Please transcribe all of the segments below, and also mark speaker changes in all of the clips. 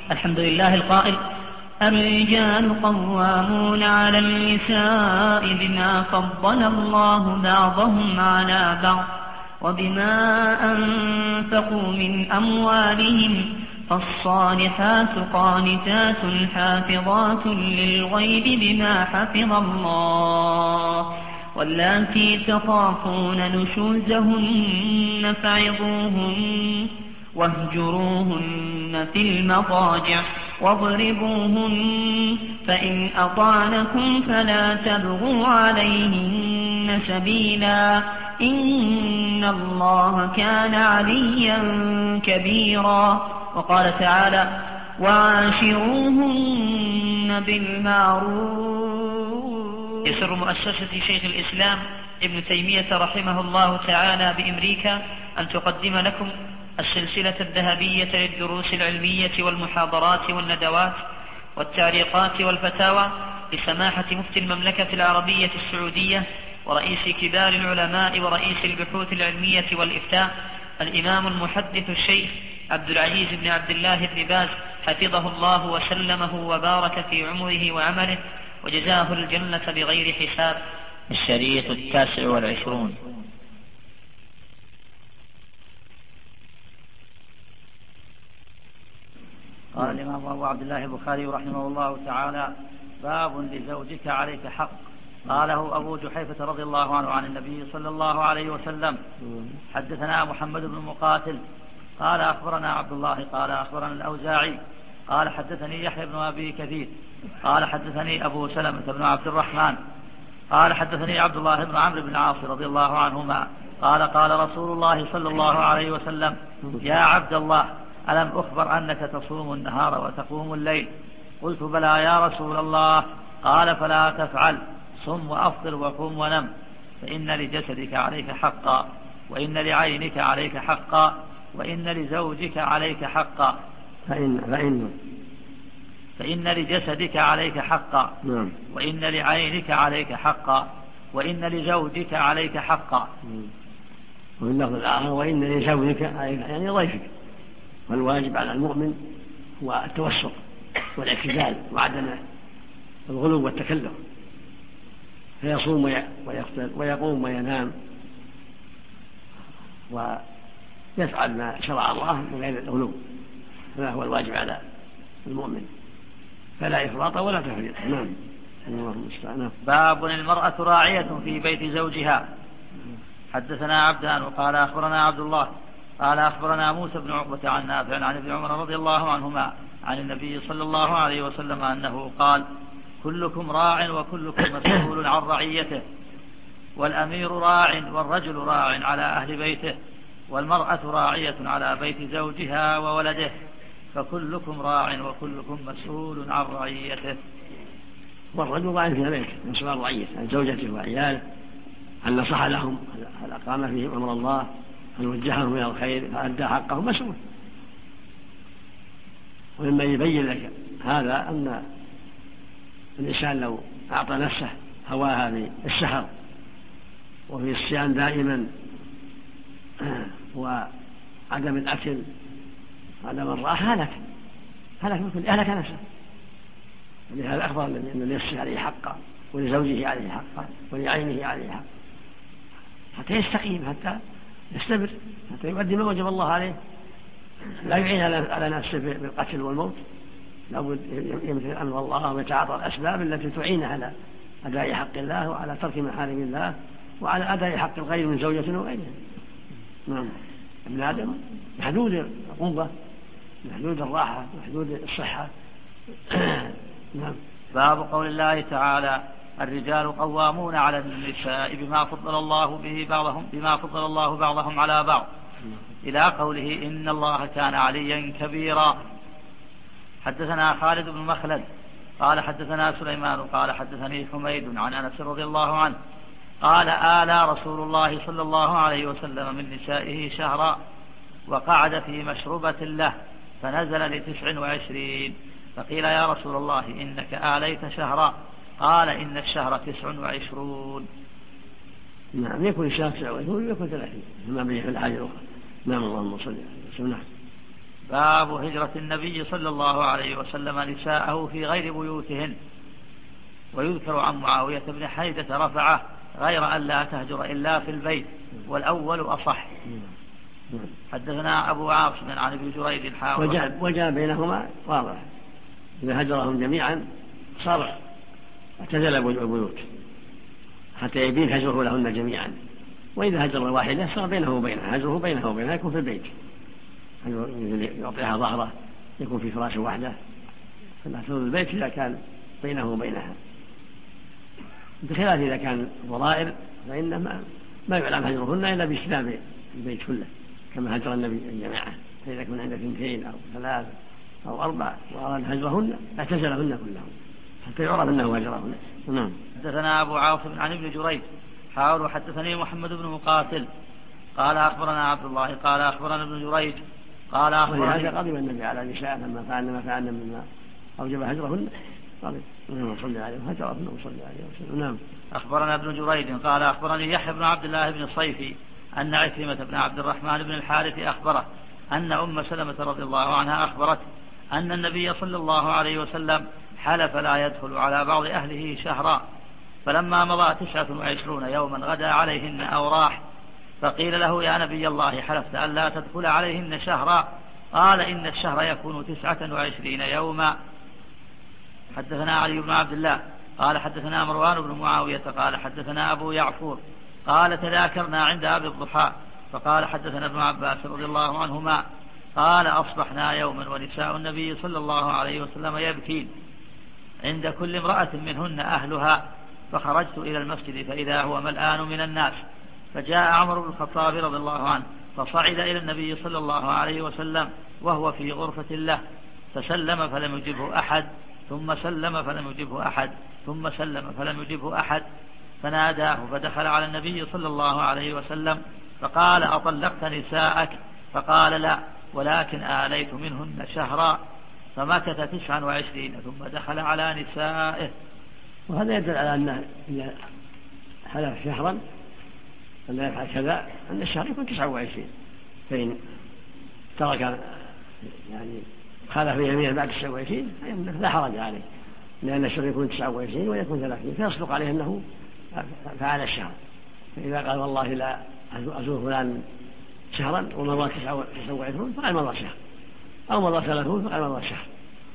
Speaker 1: الحمد لله القائل: الرجال قوامون على النساء بما فضل الله بعضهم على بعض وبما أنفقوا من أموالهم، فالصالحات قانتات حافظات للغيب بما حفظ الله، واللاتي تخافون نشوزهن فعظوهن واهجروهن في المضاجع واضربوهن، فإن أطعنكم فلا تبغوا عليهن سبيلا، إن الله كان عليا كبيرا. وقال تعالى: وعاشروهن بالمعروف. يسر مؤسسة شيخ الإسلام ابن تيمية رحمه الله تعالى بأمريكا أن تقدم لكم السلسلة الذهبية للدروس العلمية والمحاضرات والندوات والتعليقات والفتاوى لسماحة مفتي المملكة العربية السعودية ورئيس كبار العلماء ورئيس البحوث العلمية والإفتاء الإمام المحدث الشيخ عبد العزيز بن عبد الله بن باز، حفظه الله وسلمه وبارك في عمره وعمله وجزاه الجنة بغير حساب.
Speaker 2: الشريط 29.
Speaker 3: قال الإمام أبو عبد الله البخاري رحمه الله تعالى: باب لزوجك عليك حق. قاله أبو جحيفة رضي الله عنه عن النبي صلى الله عليه وسلم: حدثنا محمد بن مقاتل قال أخبرنا عبد الله قال أخبرنا الأوزاعي قال حدثني يحيى بن أبي كثير قال حدثني أبو سلمة بن عبد الرحمن قال حدثني عبد الله بن عمرو بن العاص رضي الله عنهما قال: قال رسول الله صلى الله عليه وسلم: يا عبد الله، ألم أخبر أنك تصوم النهار وتقوم الليل؟ قلت: بلى يا رسول الله. قال: فلا تفعل، صم وأفطر وقم ونم، فإن لجسدك عليك حقا، وإن لعينك عليك حقا، وإن لزوجك عليك حقا. فإن لجسدك عليك حقا، وإن لعينك عليك حقا، وإن لزوجك عليك حقا.
Speaker 4: وفي اللفظ الآخر: وإن لزوجك عليك، يعني ضيفك. والواجب على المؤمن هو التوسط والاعتدال وعدم الغلو والتكلف، فيصوم ويفطر ويقوم وينام ويفعل ما شرع الله من غير الغلو، هذا هو الواجب على المؤمن، فلا إفراط ولا تفريط. نعم.
Speaker 3: باب المرأة راعية في بيت زوجها. حدثنا عبدان وقال أخبرنا عبد الله قال أخبرنا موسى بن عقبة عن نافع عن ابن عمر رضي الله عنهما عن النبي صلى الله عليه وسلم أنه قال: كلكم راع وكلكم مسؤول عن رعيته، والأمير راع والرجل راع على أهل بيته، والمرأة راعية على بيت زوجها وولده، فكلكم راع وكلكم مسؤول عن رعيته.
Speaker 4: والرجل راع في بيته مسؤول عن رعيته، عن زوجته وعياله، أن نصح لهم، هل أقام فيهم أمر الله، هل وجههم إلى الخير، فأدى حقه، مسؤول. ومما يبين لك هذا أن الإنسان لو أعطى نفسه هواها في السهر وفي الصيام دائما وعدم الأكل عدم الراحة هلك مثل أهلك نفسه. ولهذا أخبر النبي أن لنفسه عليه حقا، ولزوجه عليه حقا، ولعينه عليه حقا، حتى يستقيم، حتى يستمر، حتى يؤدي ما وجب الله عليه، لا يعين على نفسه بالقتل والموت، لابد يمتثل أمر الله ويتعاطى الأسباب التي تعين على أداء حق الله وعلى ترك محارم الله وعلى أداء حق الغير من زوجة وغيرها. نعم. ابن آدم محدود القوة، محدود الراحة، محدود الصحة. نعم.
Speaker 3: باب قول الله تعالى: الرجال قوامون على النساء بما فضل الله بعضهم على بعض، إلى قوله: إن الله كان عليا كبيرا. حدثنا خالد بن مخلد قال حدثنا سليمان قال حدثني حميد عن أنس رضي الله عنه قال: آلى رسول الله صلى الله عليه وسلم من نسائه شهرا، وقعد في مشربة له فنزل ل29، فقيل: يا رسول الله إنك آليت شهرا. قال: إن الشهر 29.
Speaker 4: نعم. يكون الشهر 29 ويكون 30 كما بين في الحاجة الأخرى. نعم. اللهم صل على وسلم.
Speaker 3: باب هجرة النبي صلى الله عليه وسلم نساءه في غير بيوتهن. ويذكر عن معاوية بن حيدة رفعه غير أن لا تهجر إلا في البيت، والأول أصح. حدثنا أبو عاصم عن ابن جريج
Speaker 4: وجاء بينهما واضح، إذا هجرهم جميعا صار اعتزل البيوت حتى يبين هجره لهن جميعا، وإذا هجر واحدة صار بينه وبينها، هجره بينه وبينها يكون في البيت، يعطيها ظهره، يكون في فراش واحدة، فالهجر البيت إذا كان بينه وبينها، بخلاف إذا كان ضرائر فإن ما يعلم هجرهن إلا بإسلام البيت كله، كما هجر النبي جماعة. فإذا كان عندك 2 أو 3 أو 4 وأراد هجرهن اعتزلهن كلهم حتى يعرف أنه هجرهن. نعم.
Speaker 3: حدثنا أبو عاصم عن ابن جريج حاول حدثني محمد بن مقاتل قال أخبرنا عبد الله قال أخبرنا ابن جريج قال أخبرنا.
Speaker 4: هذا غضب النبي على نساء لما فعلنا ما فعلنا مما أوجب هجرهن، قال صلى عليه وهجرهن وصلى عليه وسلم. نعم.
Speaker 3: أخبرنا ابن جريج قال أخبرني يحيى بن عبد الله بن الصيفي أن عكرمة بن عبد الرحمن بن الحارث أخبره أن أم سلمة رضي الله عنها أخبرت أن النبي صلى الله عليه وسلم حلف لا يدخل على بعض أهله شهرا، فلما مضى 29 يوما غدا عليهن أو راح، فقيل له يا نبي الله حلفت أن لا تدخل عليهن شهرا؟ قال إن الشهر يكون 29 يوما. حدثنا علي بن عبد الله قال حدثنا مروان بن معاوية قال حدثنا أبو يعفور قال تذاكرنا عند أبي الضحى فقال حدثنا ابن عباس رضي الله عنهما قال أصبحنا يوما ونساء النبي صلى الله عليه وسلم يبكين عند كل امرأة منهن أهلها، فخرجت إلى المسجد فإذا هو ملآن من الناس، فجاء عمر بن الخطاب رضي الله عنه فصعد إلى النبي صلى الله عليه وسلم وهو في غرفة له، فسلم فلم يجبه أحد، ثم سلم فلم يجبه أحد، ثم سلم فلم يجبه أحد، فناداه فدخل على النبي صلى الله عليه وسلم فقال أطلقت نساءك؟ فقال لا، ولكن آليت منهن شهرا، فمكث 29 ثم دخل على نسائه.
Speaker 4: وهذا يدل على أن إذا حلف شهرا أن يفعل كذا أن الشهر يكون 29، فإن ترك يعني خالف يمينه بعد 29 لا حرج عليه، لأن الشهر يكون 29 ويكون 30، فيصدق عليه أنه فعل الشهر. فإذا قال والله لا أزور فلان شهرا ومضى 29 فقال مضى شهر، أو مضى 30 فقال مضى شهر،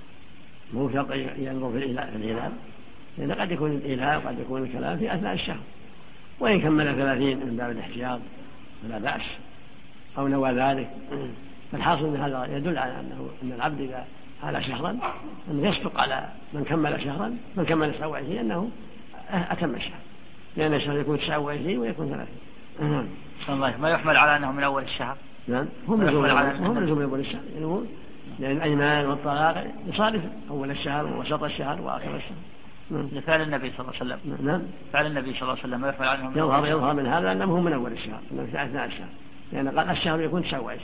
Speaker 4: مو شرط ينظر في الهلال، لأن قد يكون الإيلاء وقد يكون الكلام في أثناء الشهر، وإن كمل 30 من باب الاحتياط فلا بأس أو نوى ذلك. فالحاصل أن هذا يدل على أن العبد إذا حال شهرا أن يصدق على من كمل شهرا، من كمل 29 أنه أتم الشهر، لأن الشهر يكون 29 ويكون 30.
Speaker 3: الله ما يحمل على أنه من أول الشهر.
Speaker 4: نعم، هم لزوم من أول الشهر، لأن الأيمان والطلاق يصادف أول الشهر ووسط الشهر وآخر الشهر.
Speaker 3: لفعل النبي صلى الله عليه وسلم.
Speaker 4: نعم،
Speaker 3: فعل النبي صلى الله عليه وسلم ما يحمل عنه
Speaker 4: يظهر من هذا أنه هم من أول الشهر، أنه في أثناء الشهر، لأن قال الشهر يكون 29.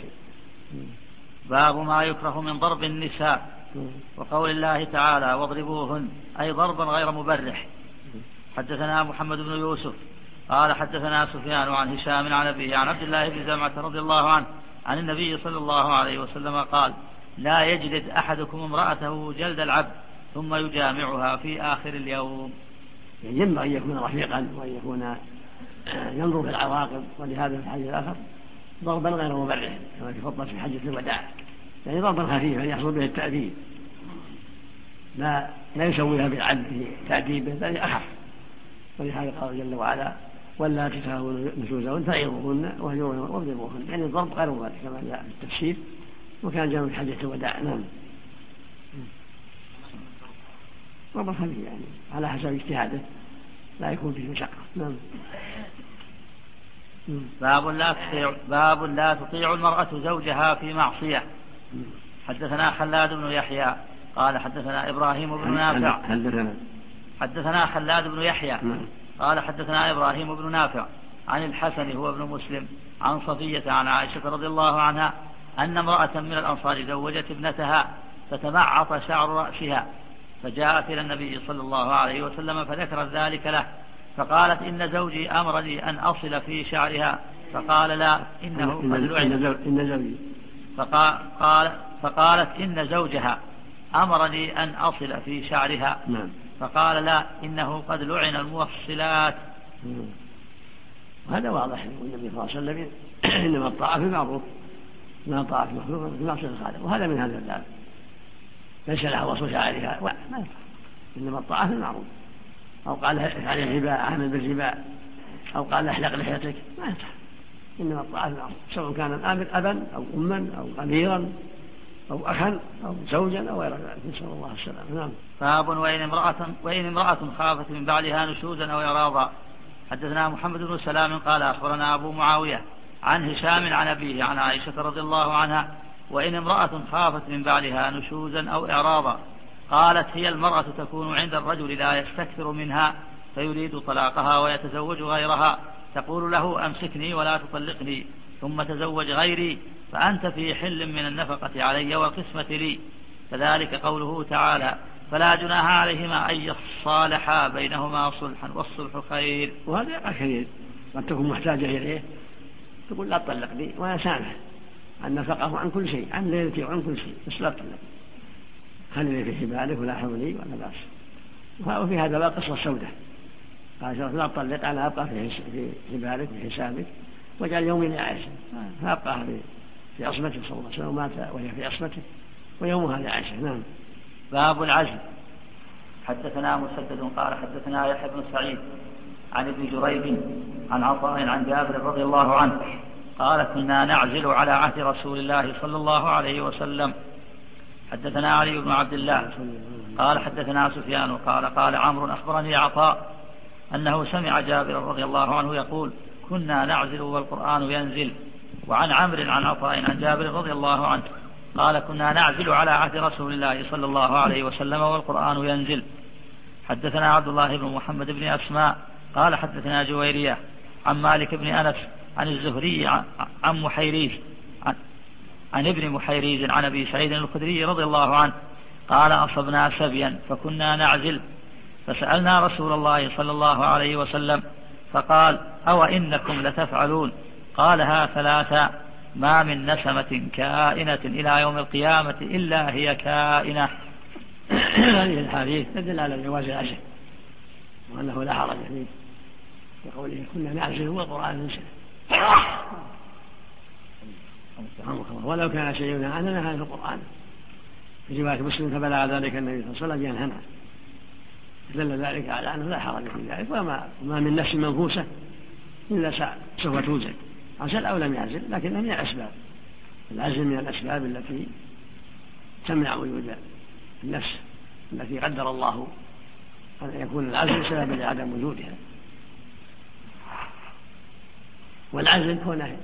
Speaker 3: باب ما يكره من ضرب النساء، وقول الله تعالى واضربوهن، أي ضربا غير مبرح. حدثنا محمد بن يوسف قال حدثنا سفيان عن هشام عن أبيه عن عبد الله بن زمعة رضي الله عنه عن النبي صلى الله عليه وسلم قال لا يجلد أحدكم امرأته جلد العبد ثم يجامعها في آخر اليوم.
Speaker 4: ينبغي أن يكون رفيقا وأن يكون ينظر في العواقب، ولهذا في الحديث الآخر ضربا غير مبرح كما يفضل في حجة الوداع، يعني ضربا خفيفا يحصل به التأديب، لا يسويها بالعد في تأديبه بل أخف. ولهذا قال جل وعلا واللاتي تخافون نشوزهن فعظوهن واهجروهن واضربوهن، يعني الضرب غير مبرح كما جاء في التفسير، وكان جاء في حجة الوداع. نعم، ضربا خفيف يعني على حسب اجتهاده، لا يكون فيه مشقة. نعم.
Speaker 3: باب لا تطيع المرأة زوجها في معصية. حدثنا خلاد بن يحيى قال حدثنا إبراهيم بن نافع حدثنا خلاد بن يحيى قال حدثنا إبراهيم بن نافع عن الحسن هو ابن مسلم عن صفية عن عائشة رضي الله عنها أن امرأة من الأنصار زوجت ابنتها فتمعط شعر رأسها، فجاءت إلى النبي صلى الله عليه وسلم فذكرت ذلك له، فقالت إن زوجي أمرني أن أصل في شعرها، فقال لا إنه فقالت إن زوجها أمرني أن أصل في شعرها. فقال لا، إنه قد لعن الموصلات.
Speaker 4: وهذا واضح. النبي صلى الله عليه وسلم إنما الطاعة في المعروف، ما طاعة مخلوق في معصية الخالق، وهذا من هذا الباب. ليس لها وصف شعرها، ما ينفع. إنما الطاعة في المعروف. أو قال افعل الربا، اعمل بالربا، أو قال احلق لحيتك، ما ينفع. إنما الطاعة في المعروف، سواء كان الآمر أبا أو أما أو أميرا أو أخا أو زوجا أو غير ذلك. نسأل الله السلامة. نعم.
Speaker 3: باب وإن امرأة خافت من بعلها نشوزا أو إعراضا. حدثنا محمد بن سلام قال أخبرنا أبو معاوية عن هشام عن أبيه عن عائشة رضي الله عنها: وإن امرأة خافت من بعلها نشوزا أو إعراضا، قالت: هي المرأة تكون عند الرجل لا يستكثر منها فيريد طلاقها ويتزوج غيرها، تقول له: أمسكني ولا تطلقني، ثم تزوج غيري، فأنت في حل من النفقة علي والقسمة لي. فذلك قوله تعالى: فلا جناح عليهما أن يصالحا بينهما صلحا والصلح خير.
Speaker 4: وهذا يقع كثير، قد تكون محتاجة إليه تقول: لا تطلقني، وأنا سامح عن نفقه عن كل شيء، عن ليلتي وعن كل شيء، بس لا تطلق، خليني في حبالك ولا حولي ولا بأس. وفي هذا بقى قصة سودة، قال: لا تطلق، أنا أبقى في حبالك وفي حسابك، وجعل يومي لعائشة، فأبقى في عصمته صلى الله عليه وسلم، ومات وهي في عصمته، ويومها لعائشة. نعم.
Speaker 3: باب العزل. حدثنا مسدد قال حدثنا يحيى بن سعيد عن ابن جريج عن عطاء عن جابر رضي الله عنه قال: كنا نعزل على عهد رسول الله صلى الله عليه وسلم. حدثنا علي بن عبد الله قال حدثنا سفيان قال عمرو أخبرني عطاء أنه سمع جابر رضي الله عنه يقول: كنا نعزل والقرآن ينزل. وعن عمرو عن عطاء عن جابر رضي الله عنه قال: كنا نعزل على عهد رسول الله صلى الله عليه وسلم والقرآن ينزل. حدثنا عبد الله بن محمد بن أسماء قال حدثنا جويرية عن مالك بن أنس عن الزهري عن محيريز عن ابن محيريز عن أبي سعيد الخدري رضي الله عنه قال: أصبنا سبيا فكنا نعزل، فسألنا رسول الله صلى الله عليه وسلم فقال: أو إنكم لتفعلون؟ قالها ثلاثا: ما من نسمة كائنة إلى يوم القيامة إلا هي كائنة.
Speaker 4: هذه الحديث تدل على جواز العزل، وأنه لا حرج فيه، بقوله: كنا نعزل والقرآن ينزل. ولو كان شيء ينهى عنه نهى في القرآن. في رواية مسلم: فبلغ ذلك النبي صلى الله عليه وسلم ينهى، دل ذلك على أنه لا حرج في ذلك. وما من نفس منفوسة إلا سوف توجد، عزل أو لم يعزل، لكنه من الأسباب. العزل من الأسباب التي تمنع وجود النفس، التي قدر الله أن يكون العزل سببا لعدم وجودها. والعزل كونه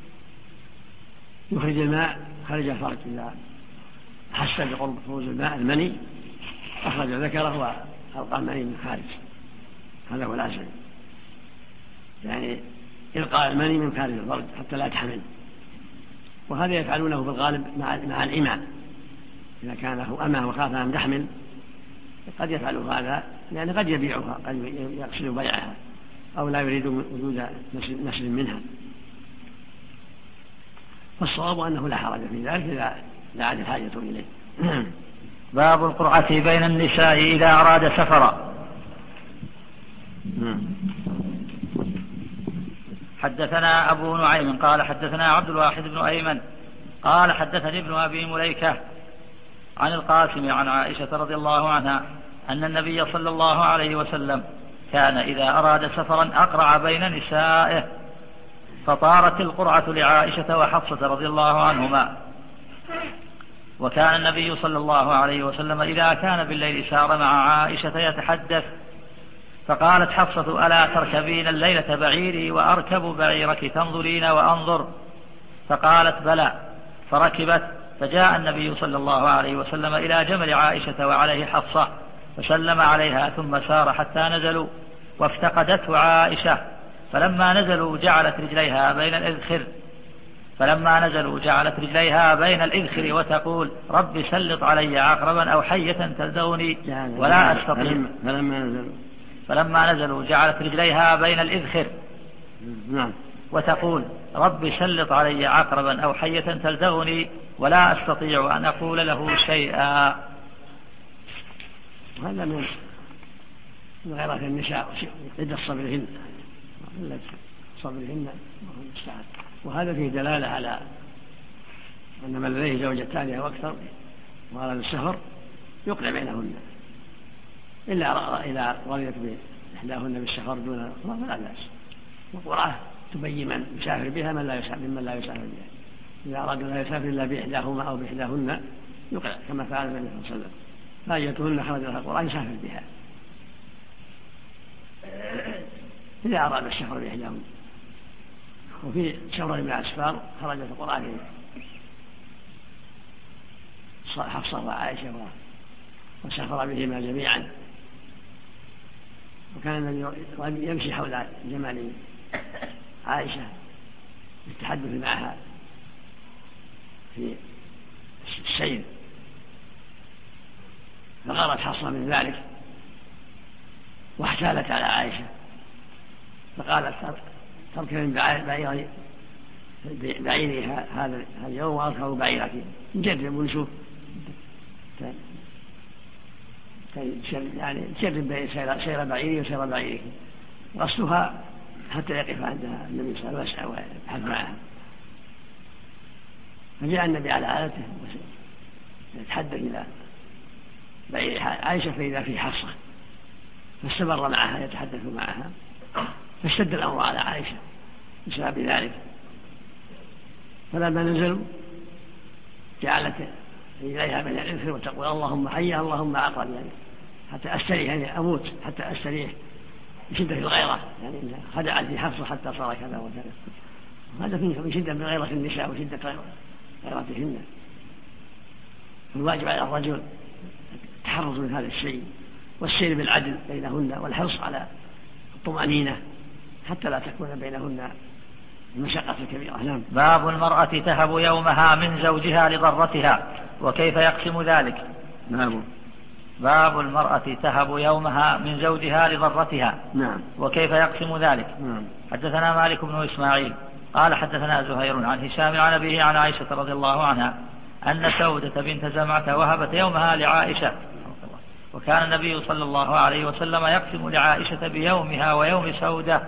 Speaker 4: يخرج الماء خرج الفرج، إذا حس بقرب خروج الماء المني أخرج ذكره وألقى المني من خارج، هذا هو العزل، يعني إلقاء المني من خارج الفرج حتى لا تحمل. وهذا يفعلونه في الغالب مع الإماء، إذا كان هو أمه وخاف أن تحمل قد يفعل هذا، لأنه قد يبيعها، قد يقصد بيعها، أو لا يريد وجود نسل منها. فالصواب أنه لا حرج في ذلك إذا دعت الحاجة إليه.
Speaker 3: باب القرعة بين النساء إذا أراد سفرا. حدثنا أبو نعيم قال حدثنا عبد الواحد بن أيمن قال حدثني ابن أبي مليكة عن القاسم عن عائشة رضي الله عنها أن النبي صلى الله عليه وسلم كان إذا أراد سفرا أقرع بين نسائه، فطارت القرعة لعائشة وحفصة رضي الله عنهما. وكان النبي صلى الله عليه وسلم إذا كان بالليل سار مع عائشة يتحدث، فقالت حفصة: ألا تركبين الليلة بعيري وأركب بعيرك تنظرين وأنظر؟ فقالت: بلى. فركبت، فجاء النبي صلى الله عليه وسلم إلى جمل عائشة وعليه حفصة، فسلم عليها ثم سار حتى نزلوا، وافتقدته عائشة، فلما نزلوا جعلت رجليها بين الإذخر وتقول: رب سلط علي عقربا أو حية تلدغني ولا أستطيع. فلما نزلوا جعلت رجليها بين الإذخر وتقول: رب سلط علي عقربا أو حية تلدغني
Speaker 1: ولا أستطيع أن أقول له شيئا.
Speaker 4: هذا من غيرة النساء عدة صبرهن وهذا فيه دلالة على أن من لديه زوجتان أو أكثر وأراد السفر يقنع بينهن، إلا إذا رضيت بإحداهن بالسفر دون الأخرى فلا بأس. والقرآن تبين من يسافر بها ممن لا يسافر بها. إذا أراد لا يسافر إلا بإحداهما أو بإحداهن يقنع كما فعل النبي صلى الله عليه وسلم، فأيتهن خرج لها القرآن يسافر بها إذا أراد السفر بإحداهن. وفي سفر من الأسفار خرجت القرآن حفصة وعائشة وسافر بهما جميعا، وكان النبي يمشي حول جمال عائشة يتحدث معها في السير، فغارت حفصة من ذلك واحتالت على عائشة فقالت تركب بعيري هذا اليوم وأركب بعيرك نجرب ونشوف يعني تجرب سير بعيري وسير بعيرك. غسلها حتى يقف عندها النبي صلى الله عليه وسلم ويبحث معها، فجاء النبي على عادته يتحدث إلى بعير عائشة فإذا في حفصة، فاستمر معها يتحدث معها، فاشتد الأمر على عائشة بسبب ذلك. فلما نزلوا جعلت إليها من الإنفر وتقول اللهم حيها اللهم عقل، يعني حتى أستريح، يعني أموت حتى أستريح بشدة الغيرة، يعني خدعت في حفصة حتى صار كذا وكذا. هذا فيه من شدة من غيرة النساء وشدة غيرتهن. الواجب على الرجل التحرز من هذا الشيء والسير بالعدل بينهن والحرص على الطمأنينة حتى لا تكون بينهن المشقة الكبيرة. نعم.
Speaker 2: باب المرأة تهب يومها من زوجها لضرتها وكيف يقسم ذلك.
Speaker 4: نعم.
Speaker 2: باب المرأة تهب يومها من زوجها لضرتها.
Speaker 4: نعم.
Speaker 2: وكيف يقسم ذلك.
Speaker 4: نعم.
Speaker 2: حدثنا مالك بن إسماعيل قال حدثنا زهير عن هشام عن أبيه عن عائشة رضي الله عنها أن سودة بنت زمعة وهبت يومها لعائشة، وكان النبي صلى الله عليه وسلم يقسم لعائشة بيومها ويوم سودة.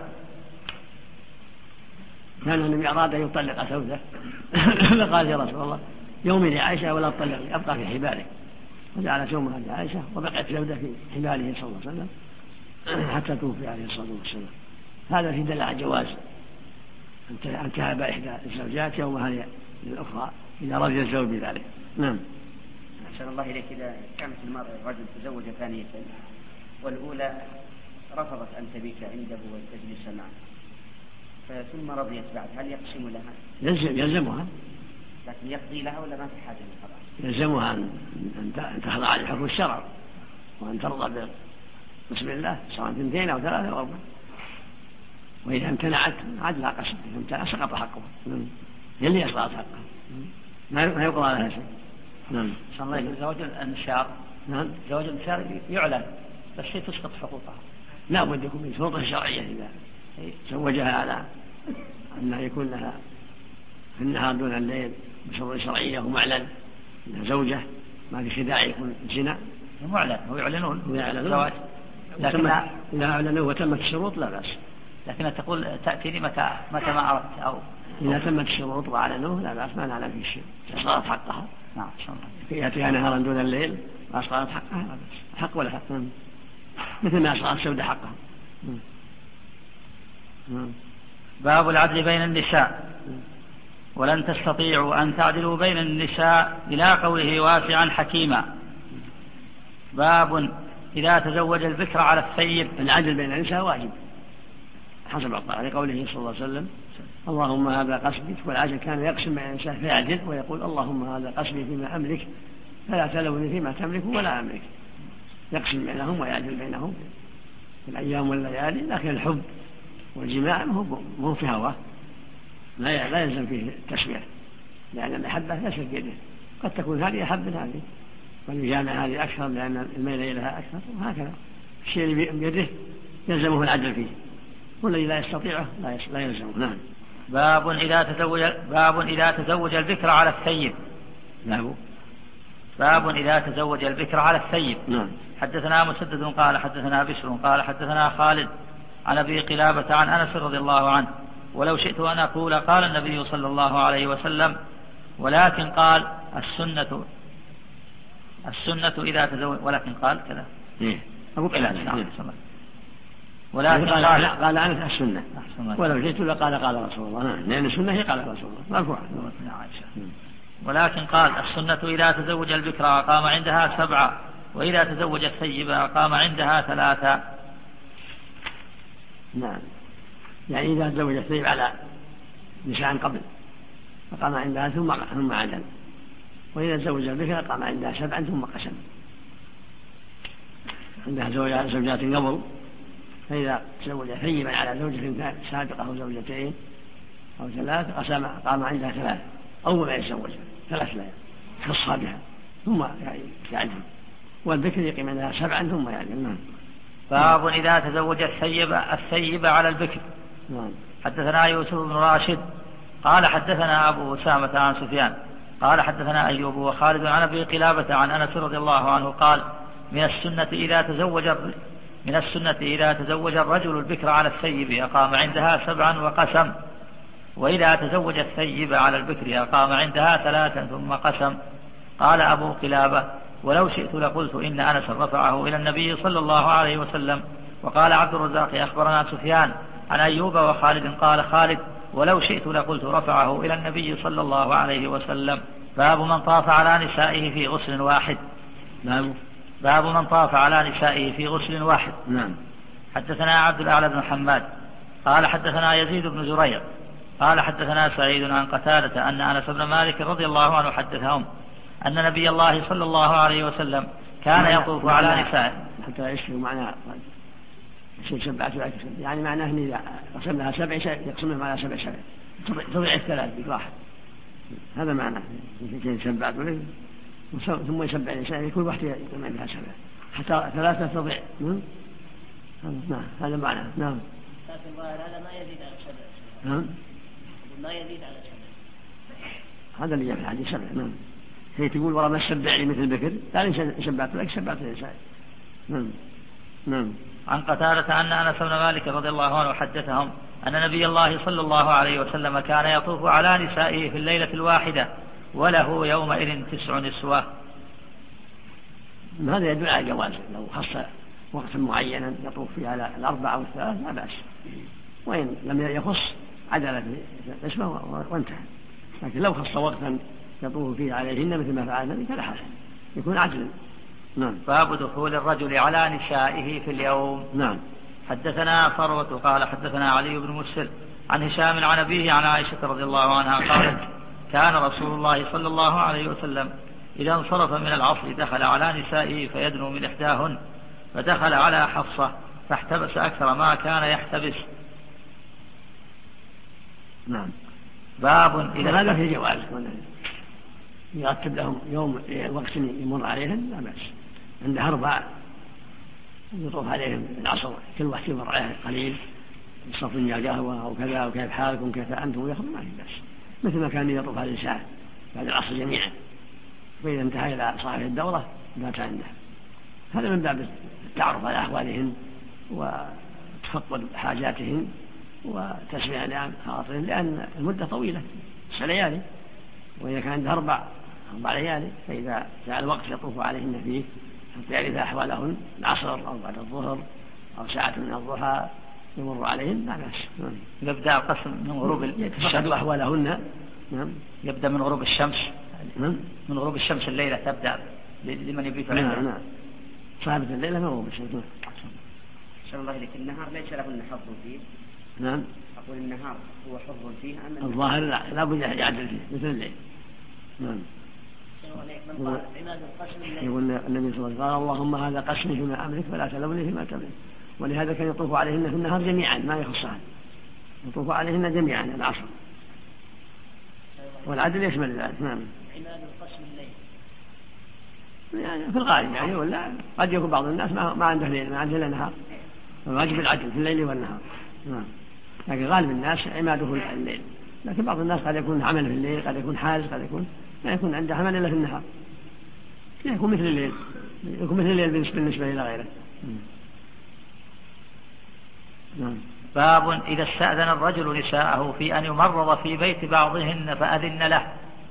Speaker 4: كان النبي أراد أن يطلق سودة فقال يا رسول الله يومي لعائشة ولا تطلقني أبقى في حبالك، وجعل يومها لعائشة وبقيت سودة في حباله صلى الله عليه وسلم حتى توفي عليه الصلاة والسلام. هذا في دل على جواز أن تهب إحدى الزوجات يومها للأخرى إذا رضي الزوج بذلك. نعم.
Speaker 3: أحسن الله إليك. إذا كانت الرجل تزوج ثانية والأولى رفضت أن تبيت عنده وتجلس معه ثم رضيت بعد، هل يقسم لها؟
Speaker 4: يلزمها،
Speaker 3: لكن يقضي لها ولا ما في حاجة للقضاء؟
Speaker 4: يلزمها أن تخضع لحكم الشرع وأن ترضى بسم الله سواء 2 أو 3 أو 4، وإذا امتنعت عاد لا قسم، إذا امتنع سقط حقه. يلي أسقط حقه ما يقضى لها شيء. نعم.
Speaker 3: زواج النشار.
Speaker 4: نعم.
Speaker 3: زواج النشار يعلن بس هي تسقط حقوقها.
Speaker 4: لا بد يكون من شروط شرعية إذا زوجها على أن يكون لها في النهار دون الليل بشروط شرعية ومعلن أنها زوجة ما في خداع يكون زنا
Speaker 3: معلن ويعلنون
Speaker 4: الزواج، لكن إذا أعلنوا وتمت الشروط لا بأس.
Speaker 3: لكن تقول تأتيني متى ما أردت أو
Speaker 4: إذا تمت الشروط وأعلنوه لا بأس، ما نعلم فيه شيء، أسقطت حقها.
Speaker 3: نعم. إن شاء الله.
Speaker 4: يأتيها نهارا دون الليل وأسقطت حقها لا بأس، حق ولا حق. مثل ما أسقطت سودة حقها.
Speaker 2: باب العدل بين النساء. ولن تستطيعوا أن تعدلوا بين النساء إلى قوله واسعا حكيما. باب إذا تزوج البكر على الثيب.
Speaker 4: العدل بين النساء واجب حسب قوله صلى الله عليه وسلم اللهم هذا قسمي، والعدل كان يقسم بين النساء فيعدل ويقول اللهم هذا قسمي فيما أملك فلا تلوني فيما تملك ولا أملك، يقسم بينهم ويعدل بينهم في الأيام والليالي. لكن الحب والجماع ما هو في هواه، لا يلزم فيه التسوية، لأن المحبة ليست بيده، قد تكون هذه أحب من هذه والجامع هذه أكثر لأن الميل إليها أكثر، وهكذا الشيء اللي بيده يلزمه العدل فيه، والذي لا يستطيعه لا يلزمه. نعم.
Speaker 2: باب إذا تزوج البكر على الثيب. باب إذا تزوج البكر على الثيب.
Speaker 4: نعم.
Speaker 2: حدثنا مسدد قال حدثنا بشر قال حدثنا خالد عن أبي قلابة عن أنس رضي الله عنه ولو شئت أن أقول قال النبي صلى الله عليه وسلم ولكن قال السنة إذا تزوج ولكن قال كذا
Speaker 4: أبو قلابة.
Speaker 2: نعم.
Speaker 4: ولكن قال أنس السنة ولو شئت لقال قال رسول الله. نعم. لأن السنة هي قال رسول الله مرفوعة.
Speaker 2: ولكن قال السنة إذا تزوج البكر أقام عندها 7 وإذا تزوج الثيب أقام عندها 3.
Speaker 4: نعم. يعني إذا تزوج الثيب على نساء قبل أقام عندها ثم عدل، وإذا تزوج البكر أقام عندها 7 ثم قسم. عندها زوجات قبل، فإذا تزوج ثيبا على زوجة سابقة أو زوجتين أو 3 قسم أقام عندها 3 أول ما يتزوج 3 ليال خصها بها ثم يعدل، والبكر يقيم عندها 7 ثم يعدل. نعم.
Speaker 2: باب إذا تزوج الثيب على البكر.
Speaker 4: نعم.
Speaker 2: حدثنا يوسف بن راشد قال حدثنا أبو أسامة عن سفيان قال حدثنا أيوب وخالد عن أبي قلابة عن أنس رضي الله عنه قال من السنة إذا تزوج الرجل البكر على الثيب أقام عندها 7 وقسم، وإذا تزوج الثيب على البكر أقام عندها 3 ثم قسم. قال أبو قلابة ولو شئت لقلت إن أنس رفعه إلى النبي صلى الله عليه وسلم. وقال عبد الرزاق أخبرنا سفيان عن أيوب وخالد قال خالد ولو شئت لقلت رفعه إلى النبي صلى الله عليه وسلم. باب من طاف على نسائه في غسل واحد. باب من طاف على نسائه في غسل واحد.
Speaker 4: نعم.
Speaker 2: حدثنا عبد الأعلى بن محمد قال حدثنا يزيد بن زريع قال حدثنا سعيد عن قتادة أن أنس بن مالك رضي الله عنه حدثهم أن نبي الله صلى الله عليه وسلم كان يطوف على نسائه.
Speaker 4: حتى يشفي معناه يصير 7 يعني معناه أن إذا قسم لها 7 يقسمهم على 7 تضيع 3 بواحد. هذا معناه يمكن 7 ثم يسبع الإنسان كل واحد يقيم عندها 7 حتى 3 تضيع. هذا معناه. نعم.
Speaker 3: لكن هذا ما يزيد على 7.
Speaker 4: نعم.
Speaker 3: ما يزيد على 7.
Speaker 4: هذا اللي جاء في الحديث 7. نعم. هي تقول ورا ما السبع لي مثل بكر لا الإنسان سبعت لك سبعت الإنسان. نعم. نعم.
Speaker 2: عن قتادة أن أنس بن مالك رضي الله عنه حدثهم أن نبي الله صلى الله عليه وسلم كان يطوف على نسائه في الليلة الواحدة وله يومئذ 9 نسوة.
Speaker 4: هذا يدل على جواز لو خص وقتا معينا يطوف فيه على 4 أو 3 لا بأس، وإن لم يخص عدل في اسمه وانتهى. لكن لو خص وقتا يطوف فيه عليهن مثل ما فعل النبي فلا حرج يكون عدلا. نعم.
Speaker 2: باب دخول الرجل على نسائه في اليوم.
Speaker 4: نعم.
Speaker 2: حدثنا فروة قال حدثنا علي بن مسلم عن هشام عن أبيه عن عائشة رضي الله عنها قالت كان رسول الله صلى الله عليه وسلم إذا انصرف من العصر دخل على نسائه فيدنو من إحداهن، فدخل على حفصة فاحتبس أكثر ما كان يحتبس.
Speaker 4: نعم.
Speaker 2: باب إذا
Speaker 4: هذا في جواز يرتب لهم يوم وقت يمر عليهم لا بأس. عنده 4 يطوف عليهم العصر كل واحد يمر عليه قليل يصف لنا قهوة أو كذا وكيف حالكم كيف أنتم ويخرج ما في بأس، مثل ما كان يطوف عليه ساعة بعد العصر جميعا، فإذا انتهى إلى صاحب الدورة بات عنده. هذا من باب التعرف على أحوالهن وتفقد حاجاتهن وتسميع لعن خاطرهن، لأن المدة طويلة 9 ليالي، وإذا كان عنده 4 ليالي فإذا جاء الوقت يطوف عليهن فيه حتى يعرف أحوالهن العصر أو بعد الظهر أو ساعة من الضحى يمر عليهن لا بأس.
Speaker 2: يبدأ القسم من غروب
Speaker 4: الشمس أحوالهن. نعم.
Speaker 2: يبدأ من غروب الشمس.
Speaker 4: نعم.
Speaker 2: من غروب الشمس الليلة تبدأ لمن يبيت عنده.
Speaker 4: نعم. صاحبة الليلة من غروب الشمس.
Speaker 3: شاء الله لك النهار ليس لهن حظ فيه.
Speaker 4: نعم.
Speaker 3: أقول النهار هو حظ فيه أم
Speaker 4: الظاهر لا بد يعدل فيه مثل الليل. نعم. يقول النبي صلى الله عليه وسلم قال اللهم هذا قسمي فيما أملك فلا تلوني فيما تملك، ولهذا كان يطوف عليهن في النهار جميعا ما يخصها، يطوف عليهن جميعا العصر، والعدل يشمل ذلك. نعم.
Speaker 3: عماد القسم الليل
Speaker 4: يعني في الغالب يعني، ولا قد يكون بعض الناس ما عنده ليل ما عنده نهار، الواجب العدل في الليل والنهار. نعم. لكن غالب الناس عماده الليل، لكن بعض الناس قد يكون عمل في الليل، قد يكون حارس، قد يكون لا يكون عنده عمل إلا في النهار، لا يكون مثل الليل، يكون مثل الليل بالنسبة إلى غيره.
Speaker 2: نعم. باب إذا استأذن الرجل نساءه في أن يمرض في بيت بعضهن فأذن له.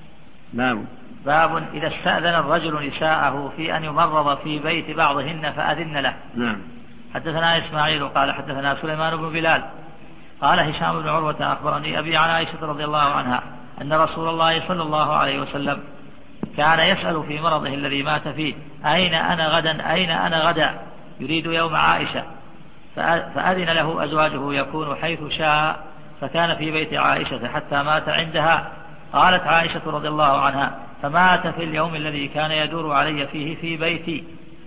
Speaker 2: باب إذا استأذن الرجل نساءه في أن يمرض في بيت بعضهن فأذن له.
Speaker 4: نعم.
Speaker 2: حدثنا إسماعيل قال حدثنا سليمان بن بلال قال هشام بن عروة أخبرني أبي عن عائشة رضي الله عنها أن رسول الله صلى الله عليه وسلم كان يسأل في مرضه الذي مات فيه أين أنا غدا أين أنا غدا، يريد يوم عائشة، فأذن له أزواجه يكون حيث شاء، فكان في بيت عائشة حتى مات عندها. قالت عائشة رضي الله عنها فمات في اليوم الذي كان يدور علي فيه في بيتي،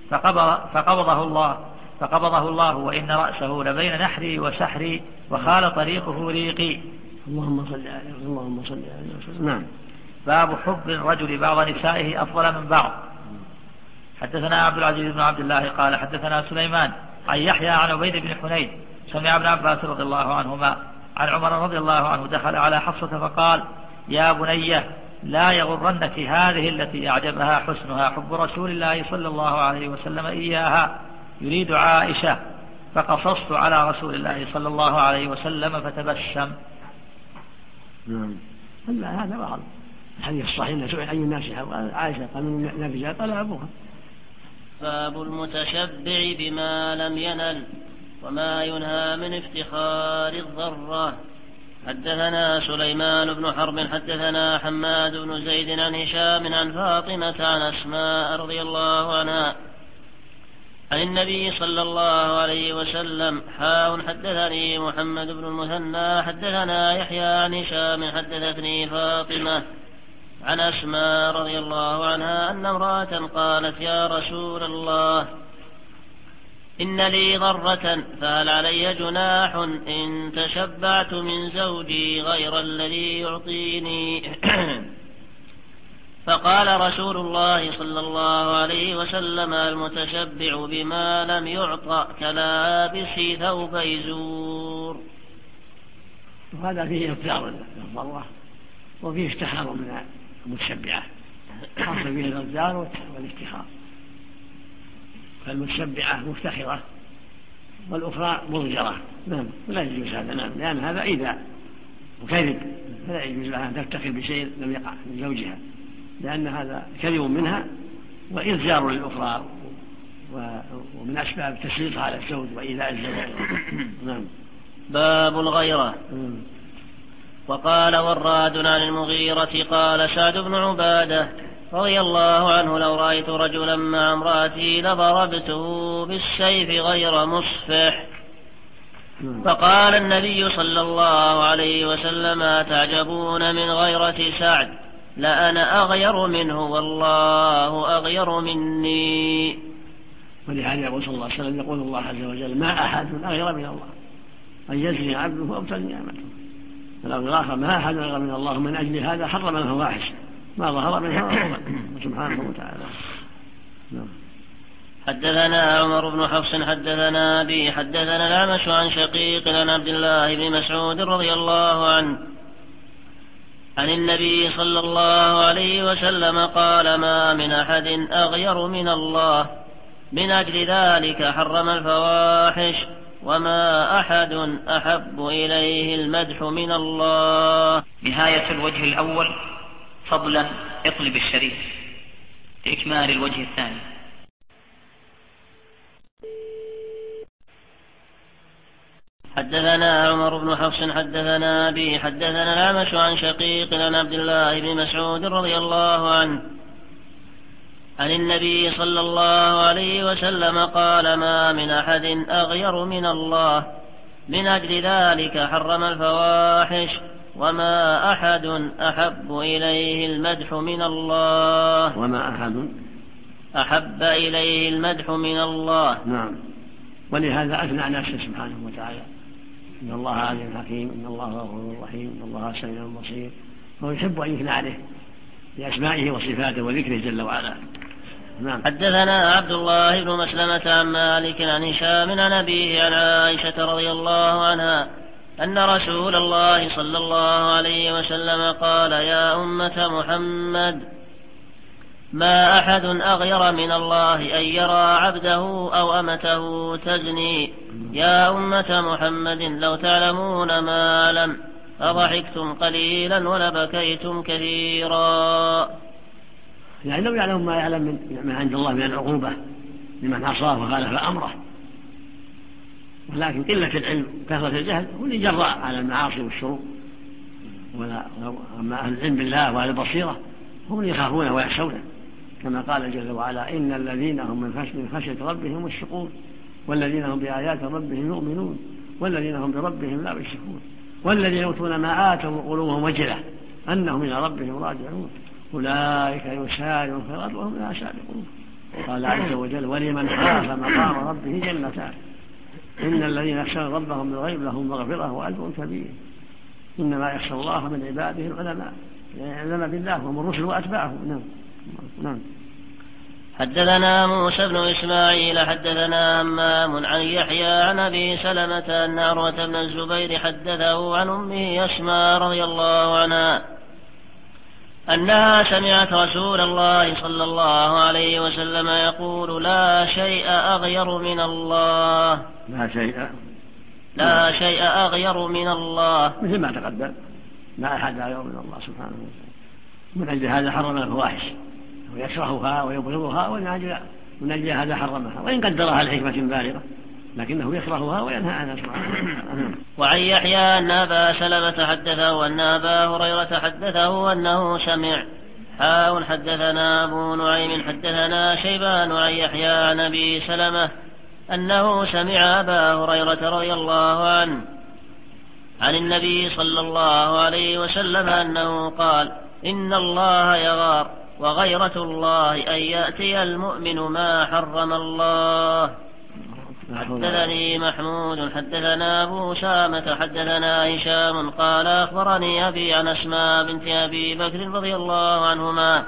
Speaker 2: فقبضه الله وإن رأسه لبين نحري وسحري وخال طريقه ريقي.
Speaker 4: اللهم صل عليه اللهم صل عليه وسلم. نعم.
Speaker 2: باب حب الرجل بعض نسائه أفضل من بعض. حدثنا عبد العزيز بن عبد الله قال حدثنا سليمان عن يحيى عن عبيد بن حنين سمع ابن عباس رضي الله عنهما عن عمر رضي الله عنه دخل على حفصة فقال يا بنية لا يغرنك هذه التي أعجبها حسنها حب رسول الله صلى الله عليه وسلم إياها، يريد عائشة، فقصصت على رسول الله صلى الله عليه وسلم فتبسم.
Speaker 4: هذا بعض الحديث الصحيح سئل أي الناس عائشة قال من الرجال قال أبوها.
Speaker 5: باب المتشبع بما لم ينل وما ينهى من افتخار الضرة. حدثنا سليمان بن حرب حدثنا حماد بن زيد عن هشام عن فاطمة عن أسماء رضي الله عنها عن النبي صلى الله عليه وسلم حدثني محمد بن المثنى حدثنا يحيى عن هشام حدثتني فاطمة عن أسماء رضي الله عنها أن امرأة قالت يا رسول الله إن لي ضرة فهل علي جناح إن تشبعت من زوجي غير الذي يعطيني؟ فقال رسول الله صلى الله عليه وسلم المتشبع بما لم يعطى كلابس ثوب زور.
Speaker 4: وهذا فيه إبطال للضرة وفيه افتخار من المتشبعة، خاصة به الغزال والافتخار، فالمتشبعة مفتخرة والأخرى مضجرة. نعم لا يجوز هذا، نعم، لأن هذا إيذاء وكذب، فلا يجوز لها أن تفتخر بشيء لم يقع من زوجها، لأن هذا كذب منها وإنذار للأخرى ومن أسباب تسليطها على الزوج وإيذاء الزوج. نعم.
Speaker 5: باب الغيرة. وقال وراد عن المغيرة قال سعد بن عبادة رضي الله عنه لو رأيت رجلا مع امرأتي لضربته بالسيف غير مصفح. فقال النبي صلى الله عليه وسلم تعجبون من غيرة سعد، لأنا أغير منه والله أغير مني.
Speaker 4: ولهذا يقول صلى الله عليه وسلم يقول الله عز وجل ما أحد أغير من الله أن يزني عبده أو تزني أمته. الآخر ما أحد أغير من الله، من أجل هذا حرم الفواحش ما ظهر منها سبحانه وتعالى.
Speaker 5: حدثنا عمر بن حفص حدثنا أبي حدثنا الأعمش عن شقيق عن عبد الله بن مسعود رضي الله عنه عن النبي صلى الله عليه وسلم قال ما من أحد أغير من الله، من أجل ذلك حرم الفواحش، وما أحد أحب إليه المدح من الله.
Speaker 1: نهاية الوجه الأول فضلا اطلب الشريف لإكمال الوجه الثاني.
Speaker 5: حدثنا عمر بن حفص حدثنا أبي حدثنا الأعمش عن شقيق عن عبد الله بن مسعود رضي الله عنه عن النبي صلى الله عليه وسلم قال ما من أحد أغير من الله، من أجل ذلك حرم الفواحش، وما أحد أحب إليه المدح من الله.
Speaker 4: وما أحد
Speaker 5: أحب إليه المدح من الله.
Speaker 4: نعم. ولهذا أثنى على نفسه سبحانه وتعالى إن الله عليم حكيم، إن الله غفور رحيم، إن الله سميع بصير، فهو يحب أن يثنى عليه بأسمائه وصفاته وذكره جل وعلا. نعم.
Speaker 5: حدثنا عبد الله بن مسلمة عن مالك عن هشام عن أبيه عن عائشة رضي الله عنها أن رسول الله صلى الله عليه وسلم قال يا أمة محمد ما أحد أغير من الله أن يرى عبده أو أمته تزني. يا أمة محمد لو تعلمون ما أعلم أضحكتم قليلا ولبكيتم كثيرا.
Speaker 4: يعني لو يعلم ما يعلم من عند الله من العقوبة لمن عصاه وخالف أمره، ولكن قلة العلم كثرة الجهل هو اللي جراء على المعاصي والشرور. أما أهل العلم بالله وأهل البصيرة هم يخافون ويخشون، كما قال جل وعلا إن الذين هم من خشية ربهم مشفقون والذين هم بآيات ربهم يؤمنون والذين هم بربهم لا يشركون والذين يؤتون ما آتوا وقلوبهم وجلة أنهم إلى ربهم راجعون أولئك يسارعون في الخيرات وهم لا سابقون. قال عز وجل ولمن خاف مقام ربه جنتان إن الذين يخشون ربهم بالغيب لهم مغفرة وأجر كبير إنما يخشى الله من عباده العلماء يعلم بالله وهم الرسل وأتباعهم. نعم.
Speaker 5: حدثنا موسى بن إسماعيل حدثنا همام عن يحيى عن أبي سلمة أن عروة بن الزبير حدثه عن أمه أسماء رضي الله عنها أنها سمعت رسول الله صلى الله عليه وسلم يقول لا شيء أغير من الله. لا شيء أغير من الله
Speaker 4: مثل ما تقدم لا أحد أغير من الله سبحانه وتعالى. من أجل هذا حرم الفواحش ويكرهها ويبغضها من أجل هذا حرمها وإن قدرها لحكمة بالغة لكنه يكرهها وينهى عنها سبحانه.
Speaker 5: وعن يحيى أن أبا سلمة حدثه أن أبا هريرة حدثه أنه سمع حدثنا أبو نعيم حدثنا شيبان عن يحيى عن أبي سلمة أنه سمع أبا هريرة رضي الله عنه عن النبي صلى الله عليه وسلم أنه قال إن الله يغار وغيرة الله أن يأتي المؤمن ما حرم الله. حدثني محمود حدثنا أبو سامة حدثنا هشام قال أخبرني أبي عن أسماء بنت أبي بكر رضي الله عنهما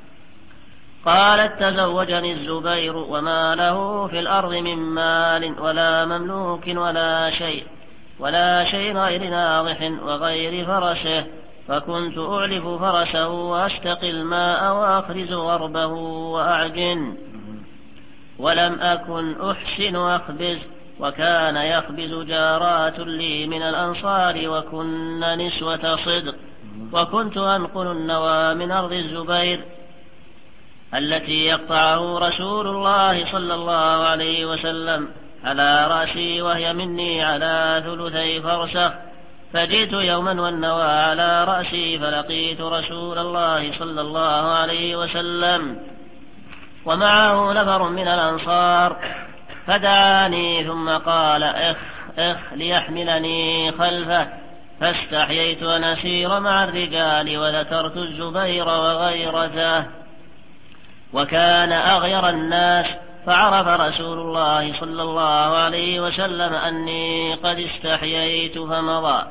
Speaker 5: قالت تزوجني الزبير وما له في الأرض من مال ولا مملوك ولا شيء غير ناضح وغير فرسه فكنت أعلف فرسه وأستقي الماء وأخرز غربه وأعجن ولم أكن أحسن أخبز وكان يخبز جارات لي من الأنصار وكن نسوة صدق وكنت أنقل النوى من أرض الزبير التي يقطعه رسول الله صلى الله عليه وسلم على رأسي وهي مني على ثلثي فرسخ فجئت يوما والنوى على رأسي فلقيت رسول الله صلى الله عليه وسلم ومعه نفر من الأنصار فدعاني ثم قال اخ ليحملني خلفه فاستحييت أن أسير مع الرجال وذكرت الزبير وغيرته وكان أغير الناس فعرف رسول الله صلى الله عليه وسلم أني قد استحييت فمضى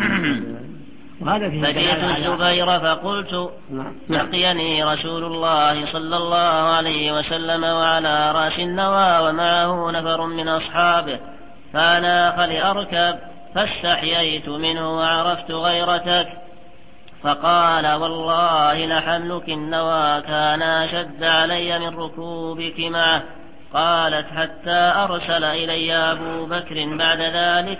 Speaker 5: فجئت الزبير فقلت لقيني رسول الله صلى الله عليه وسلم وعلى رأس النوى ومعه نفر من أصحابه فأناخ لأركب فاستحييت منه وعرفت غيرتك فقال والله لحملك النوى كان أشد علي من ركوبك معه. قالت حتى أرسل إلي أبو بكر بعد ذلك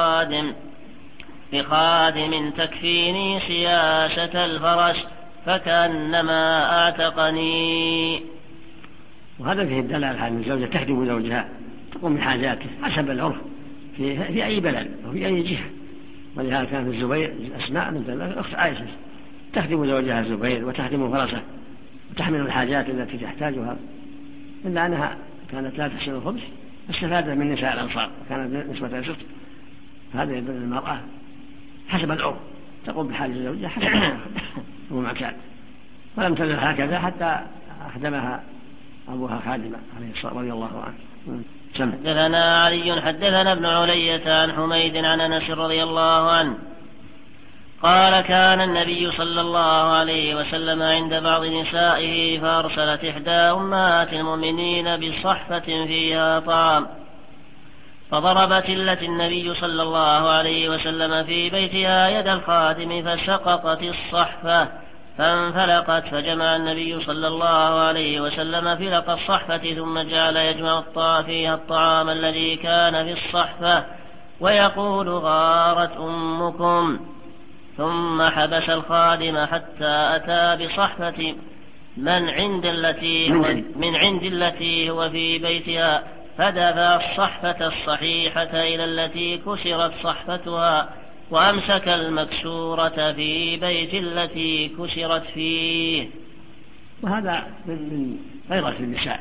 Speaker 5: بخادم تكفيني سياسة الفرس فكأنما أعتقني.
Speaker 4: وهذا فيه الدلالة على أن الزوجة تخدم زوجها تقوم بحاجاته حسب العرف في أي بلد وفي أي جهة. ولهذا كان في الزبير أسماء من أخت عائشة تخدم زوجها الزبير وتخدم فرسه وتحمل الحاجات التي تحتاجها إلا أنها كانت لا تحسن الخبز فاستفادت من نساء الأنصار كانت نسبة صدق. هذا يدل المرأة حسب العرف تقوم بحاجة زوجها حسب العرف ومعتاد ولم تزل هكذا حتى أخدمها أبوها خادمة عليه الصلاة رضي الله عنه.
Speaker 5: حدثنا علي حدثنا ابن علية عن حميد عن أنس رضي الله عنه قال كان النبي صلى الله عليه وسلم عند بعض نسائه فأرسلت إحدى أمهات المؤمنين بصحفة فيها طعام فضربت النبي صلى الله عليه وسلم في بيتها يد الخادم فسقطت الصحفة فانفلقت، فجمع النبي صلى الله عليه وسلم فلق الصحفة ثم جعل يجمع فيها الطعام الذي كان في الصحفة ويقول غارت أمكم، ثم حبس الخادم حتى أتى بصحفة من عند التي هو في بيتها، فدفع الصحفة الصحيحة إلى التي كسرت صحفتها، وأمسك المكسورة في بيت التي كسرت فيه.
Speaker 4: وهذا من غيرة النساء.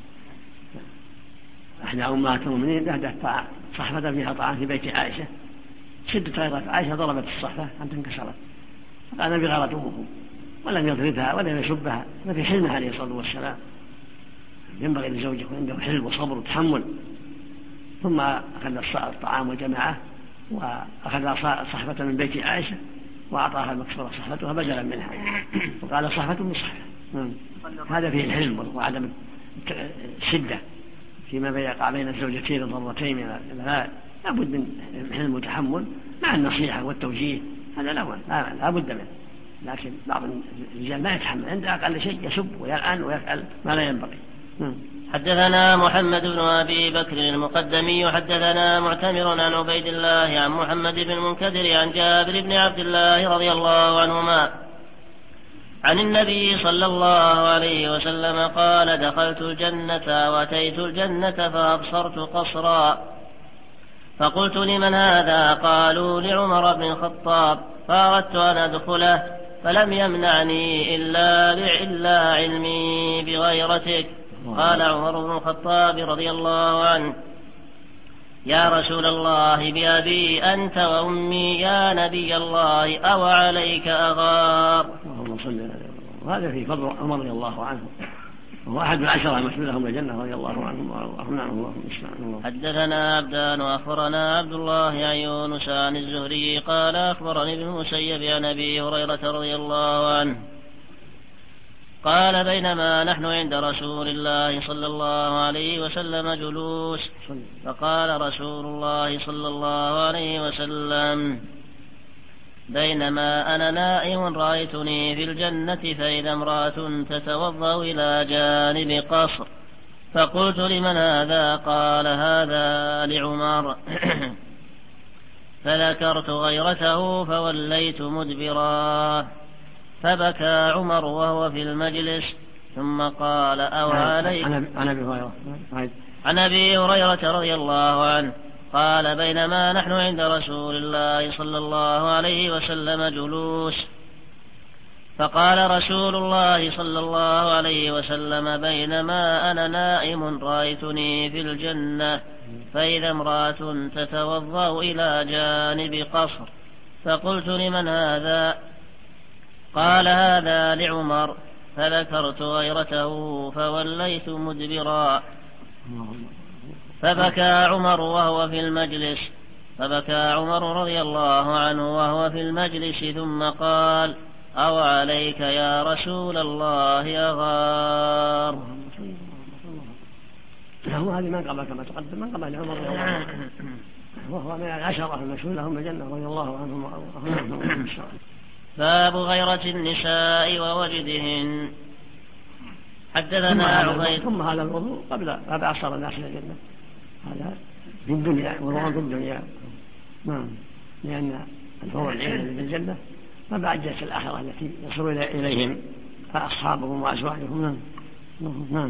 Speaker 4: أحدى أمهات المؤمنين أهدت صحفة فيها طعام في بيت عائشة، شدة غيرة عائشة ضربت الصحفة حتى انكسرت، فقال النبي غارت أمكم، ولم يضربها ولم يسبها، ما في حلمها عليه الصلاة والسلام. ينبغي لزوجه عنده حلم وصبر وتحمل. ثم أخذ الطعام وجمعه وأخذ صحفة من بيت عائشة وأعطاها المكسورة صحفتها بدلا منها، وقال صحفة من صحفة. هذا فيه الحلم وعدم الشدة فيما يقع بين الزوجتين الضرتين من الغاء. لابد من حلم وتحمل مع النصيحة والتوجيه، هذا لا بد منه. لكن بعض الرجال ما يتحمل، عند أقل شيء يسب ويلعن ويفعل ما لا ينبغي.
Speaker 5: حدثنا محمد بن أبي بكر المقدمي حدثنا معتمر عن عبيد الله عن محمد بن المنكدر عن جابر بن عبد الله رضي الله عنهما عن النبي صلى الله عليه وسلم قال: دخلت الجنة وأتيت الجنة فأبصرت قصرا، فقلت: لمن هذا؟ قالوا: لعمر بن الخطاب، فأردت أن أدخله فلم يمنعني إلا علمي بغيرتك. قال عمر بن الخطاب رضي الله عنه: يا رسول الله، بأبي أنت وأمي يا نبي الله، أو عليك أغار.
Speaker 4: اللهم صل على محمد. وهذا في فضل عمر رضي الله عنه، وهو أحد العشرة المشهود لهم الجنة رضي الله عنهم وأرضاهم عنهم.
Speaker 5: حدثنا عبدان وأخبرنا عبد الله عن يونس عن الزهري قال: أخبرني ابن المسيب عن أبي هريرة رضي الله عنه قال: بينما نحن عند رسول الله صلى الله عليه وسلم جلوس، فقال رسول الله صلى الله عليه وسلم: بينما أنا نائم رأيتني في الجنة فإذا امرأة تتوضأ إلى جانب قصر، فقلت: لمن هذا؟ قال: هذا لعمر. فذكرت غيرته فوليت مدبرا، فبكى عمر وهو في المجلس، ثم قال: أو عليك. عن أبي هريرة رضي الله عنه قال: بينما نحن عند رسول الله صلى الله عليه وسلم جلوس، فقال رسول الله صلى الله عليه وسلم: بينما أنا نائم رأيتني في الجنة فإذا امرأة تتوضأ إلى جانب قصر، فقلت: لمن هذا؟ قال: هذا لعمر. فذكرت غيرته فوليت مدبرا، فبكى عمر وهو في المجلس، فبكى عمر رضي الله عنه وهو في المجلس، ثم قال: أو عليك يا رسول الله أغار.
Speaker 4: هذه من قبل كما تقدم، من قبل عمر رضي الله عنه، وهو من العشرة المشهود لهم الجنة رضي الله عنهم وأرضاهم.
Speaker 5: باب غيرة النساء ووجدهن. حدثنا عبيد.
Speaker 4: ثم هذا الوضوء قبل أبصر الناس إلى الجنة، هذا في الدنيا، وضوء في الدنيا. نعم، لأن الحور العين في الجنة ما بعد جلسة الآخرة التي يصل إليهم أصحابهم وأزواجهم. نعم.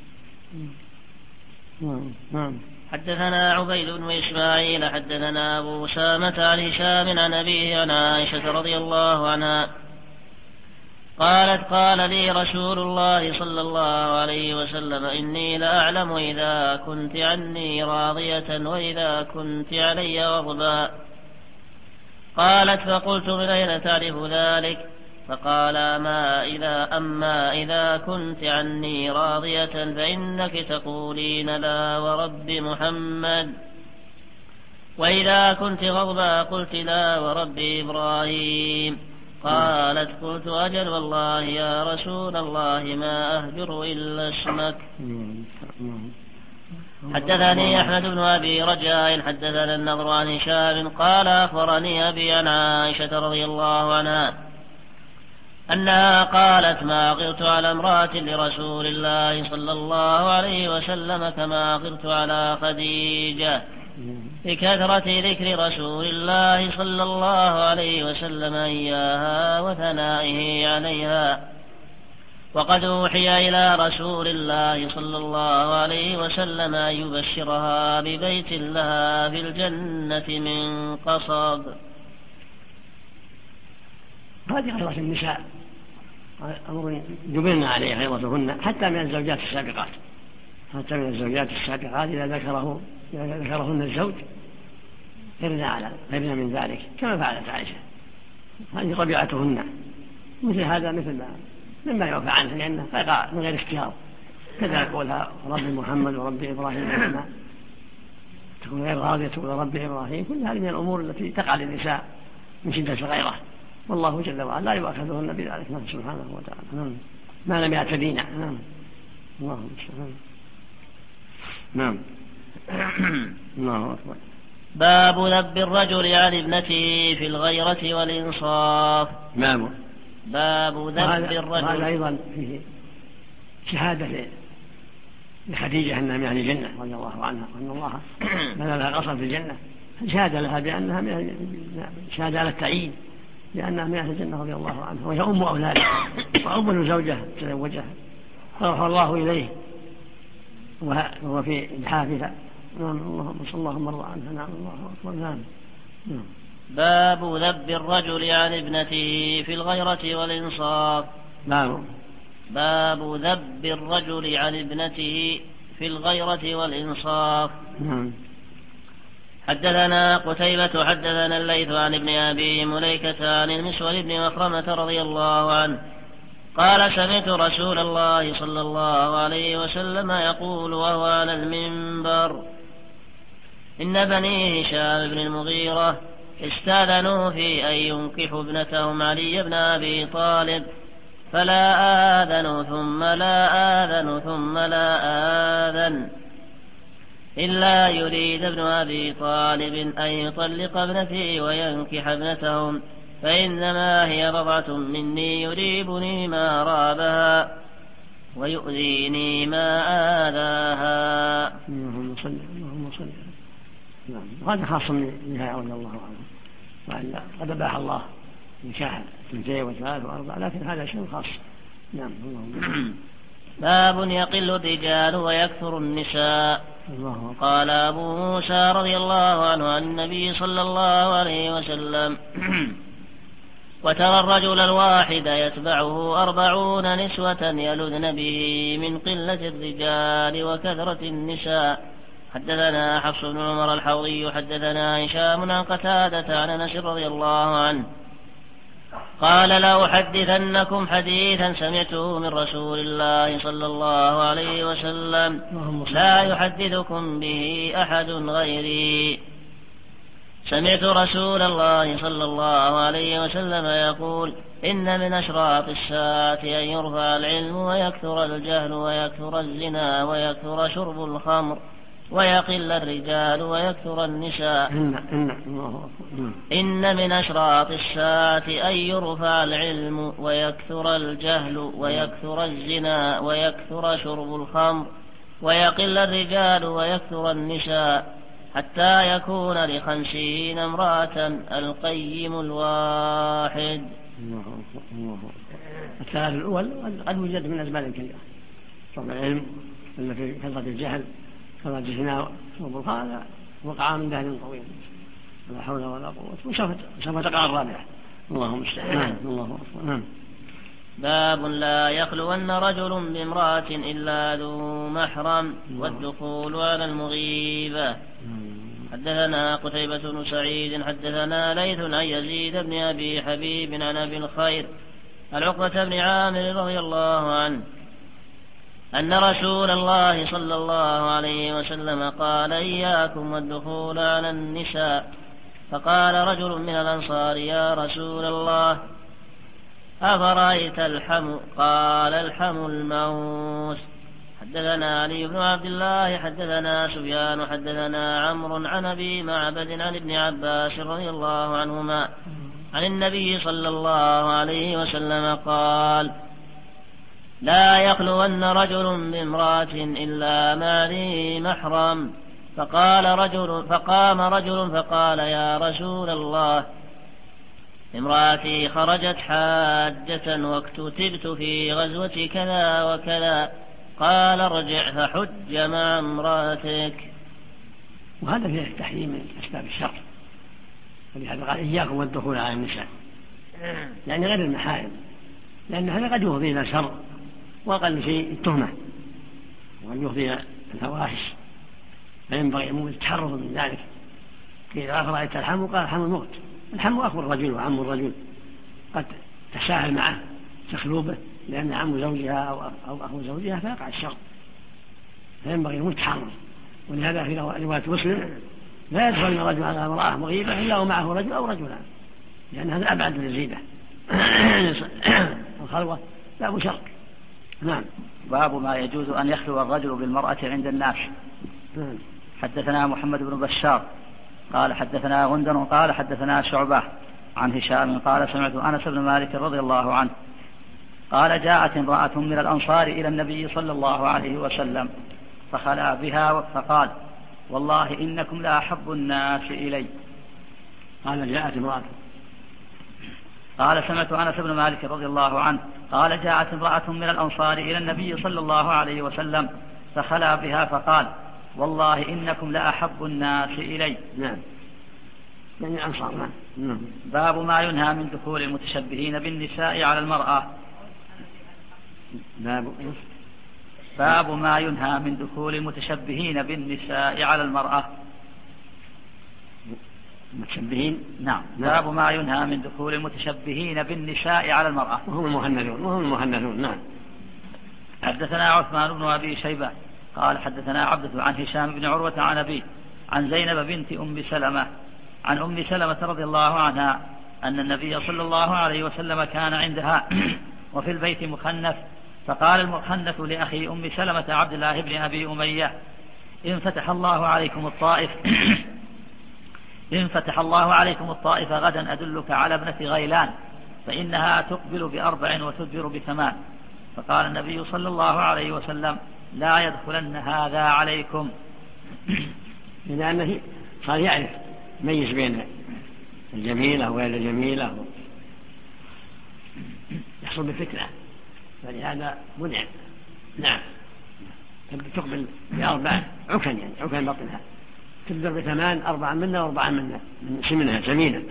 Speaker 4: نعم.
Speaker 5: حدثنا عبيد بن إسماعيل حدثنا أبو أسامة عن هشام عن أبيه عن عائشة رضي الله عنها قالت: قال لي رسول الله صلى الله عليه وسلم: إني لأعلم إذا كنت عني راضية وإذا كنت علي غضبا. قالت: فقلت: من أين تعرف ذلك؟ فقال: أما إذا كنت عني راضية فإنك تقولين لا ورب محمد، وإذا كنت غضبا قلت لا ورب إبراهيم. قالت: قلت: أجل والله يا رسول الله ما أهجر إلا اسمك. حدثني أحمد بن أبي رجاء حدثنا النضر عن هشام قال: أخبرني أبي عن عائشة رضي الله عنها أنها قالت: ما غرت على امرأة لرسول الله صلى الله عليه وسلم كما غرت على خديجة، بكثرة ذكر رسول الله صلى الله عليه وسلم إياها وثنائه عليها. وقد أوحي إلى رسول الله صلى الله عليه وسلم أن يبشرها ببيت لها في الجنة من قصب.
Speaker 4: هذه غيرة النساء أمر جبلنا عليه غيرتهن حتى من الزوجات السابقات، حتى من الزوجات السابقات إذا ذكرهن الزوج غيرنا من ذلك كما فعلت عائشة. هذه طبيعتهن، مثل هذا مثل مما يعفى عنه لأنه فيقع من غير اختيار. كذا يقولها رب محمد ورب إبراهيم، تكون غير راضية تقول رب إبراهيم. كل هذه من الأمور التي تقع للنساء من شدة الغيرة، والله جل وعلا لا يؤاخذهن بذلك سبحانه وتعالى ما لم يعتدين. الله المستعان. الله أكبر.
Speaker 5: باب ذب الرجل عن ابنته في الغيرة والإنصاف. باب ذب الرجل.
Speaker 4: هذا أيضا فيه شهادة لخديجة أنها من أهل الجنة رضي الله عنها، وأن الله بنى لها قصر في الجنة، شهادة لها بأنها شهادة على التعيين لأنها من أهل الجنة رضي الله عنها، وهي أم أولادها وأول زوجة تزوجها فرفع الله إليه وهو في إجحافها. اللهم صل اللهم ارضى عنها. الله أكبر.
Speaker 5: باب ذب الرجل عن ابنته في الغيرة والإنصاف. باب ذب الرجل عن ابنته في الغيرة والإنصاف. حدثنا قتيبة حدثنا الليث عن ابن أبي مليكة عن المسور بن مخرمة رضي الله عنه قال: سمعت رسول الله صلى الله عليه وسلم يقول وهو على المنبر: إن بني هشام بن المغيرة استأذنوا في أن ينكحوا ابنتهم علي بن أبي طالب، فلا آذن ثم لا آذن ثم لا آذن إلا يريد ابن أبي طالب أن يطلق ابنتي وينكح ابنتهم، فإنما هي بضعة مني يريبني ما رابها ويؤذيني ما آذاها.
Speaker 4: اللهم صل. هذا خاص بها رضي الله عنه، وأن قد أباح الله نكاح 2 و3 و4، لكن هذا شيء خاص.
Speaker 5: باب يقل الرجال ويكثر النساء. قال أبو موسى رضي الله عنه عن النبي صلى الله عليه وسلم: وترى الرجل الواحد يتبعه 40 نسوة يلذن به من قلة الرجال وكثرة النساء. حدثنا حفص بن عمر الحوضي حدثنا هشام عن قتادة عن أنس رضي الله عنه قال: لأحدثنكم حديثا سمعته من رسول الله صلى الله عليه وسلم لا يحدثكم به أحد غيري. سمعت رسول الله صلى الله عليه وسلم يقول: إن من أشراط الساعة أن يرفع العلم ويكثر الجهل ويكثر الزنا ويكثر شرب الخمر ويقل الرجال ويكثر النساء. إن من أشراط الساعة أن يرفع العلم ويكثر الجهل ويكثر الزنا ويكثر شرب الخمر ويقل الرجال ويكثر النساء، حتى يكون ل50 امرأة القيم الواحد.
Speaker 4: الثلاث الأول قد وجد من أزمان كثيرة: شرب العلم، إلا في كثرة الجهل، كثرة الزنا، شرب الخمر، هذا وقع من دهر طويل لا حول ولا قوة، وسوف تقع الرابعة. اللهم استعان. الله أكبر.
Speaker 5: باب لا يخلون رجل بامرأة إلا ذو محرم والدخول على المغيبة. حدثنا قتيبة بن سعيد حدثنا ليث عن يزيد بن أبي حبيب عن أبي الخير العقبة بن عامر رضي الله عنه أن رسول الله صلى الله عليه وسلم قال: إياكم والدخول على النساء. فقال رجل من الأنصار: يا رسول الله، أفرأيت الحم؟ قال: الحم الموت. حدثنا علي بن عبد الله حدثنا سفيان حدثنا عمرو عن أبي معبد عن ابن عباس رضي الله عنهما عن النبي صلى الله عليه وسلم قال: لا يخلون رجل بامرأة إلا ما ذي محرم. فقام رجل فقال: يا رسول الله، امرأتي خرجت حاجة واكتتبت في غزوة كذا وكذا. قال: ارجع فحج مع امرأتك.
Speaker 4: وهذا فيه التحريم من أسباب الشر، ولهذا قال: إياكم والدخول على النساء، يعني غير المحارم، لأن هذا قد يفضي إلى شر، وأقل شيء التهمة، وقد يفضي إلى الفواحش، فينبغي التحرز من ذلك. قيل: أفرأيت الحم؟ قال: الحم الموت. الحم أخو الرجل وعم الرجل، قد تساهل معه تخلوبه لأن عم زوجها أو أخو زوجها فيقع الشر، فينبغي التحرز. ولهذا في رواية مسلم: لا يدخل الرجل على امرأة مغيبة إلا ومعه رجل أو رجلان، لأن هذا أبعد من الزيبة. الخلوة باب شر. نعم.
Speaker 2: باب ما يجوز أن يخلو الرجل بالمرأة عند الناس. حدثنا محمد بن بشار قال حدثنا غندر قال حدثنا شعبة عن هشام قال: سمعت أنس بن مالك رضي الله عنه قال: جاءت امرأة من الأنصار إلى النبي صلى الله عليه وسلم فخلا بها فقال: والله إنكم لأحب الناس إلي.
Speaker 4: قال: جاءت امرأة.
Speaker 2: قال: سمعت أنس بن مالك رضي الله عنه قال: جاءت امرأة من الأنصار إلى النبي صلى الله عليه وسلم فخلا بها فقال: والله إنكم لأحب الناس إلي.
Speaker 4: نعم، يعني الأنصار. نعم.
Speaker 2: باب ما ينهى من دخول المتشبهين بالنساء على المرأة. باب ما ينهى من دخول المتشبهين بالنساء على المرأة.
Speaker 4: المتشبهين.
Speaker 2: نعم. باب ما ينهى من دخول المتشبهين بالنساء على المرأة
Speaker 4: وهم المهندون. نعم.
Speaker 2: حدثنا عثمان بن أبي شيبة قال حدثنا عبدة عن هشام بن عروة عن أبيه عن زينب بنت أم سلمة عن أم سلمة رضي الله عنها أن النبي صلى الله عليه وسلم كان عندها وفي البيت مخنث، فقال المخنث لأخي أم سلمة عبد الله بن أبي أمية: إن فتح الله عليكم الطائف غدا أدلك على ابنة غيلان فإنها تقبل ب4 وتدبر ب8. فقال النبي صلى الله عليه وسلم: لا يدخلن هذا عليكم.
Speaker 4: لأنه صار يعرف ميز بين الجميلة وغير الجميلة، يحصل بالفتنة، فلهذا منع. نعم. تقبل ب4 عكن، يعني عكن بطنها، تدبر ب8، 4 منا و4 منا من سمنها جميلة.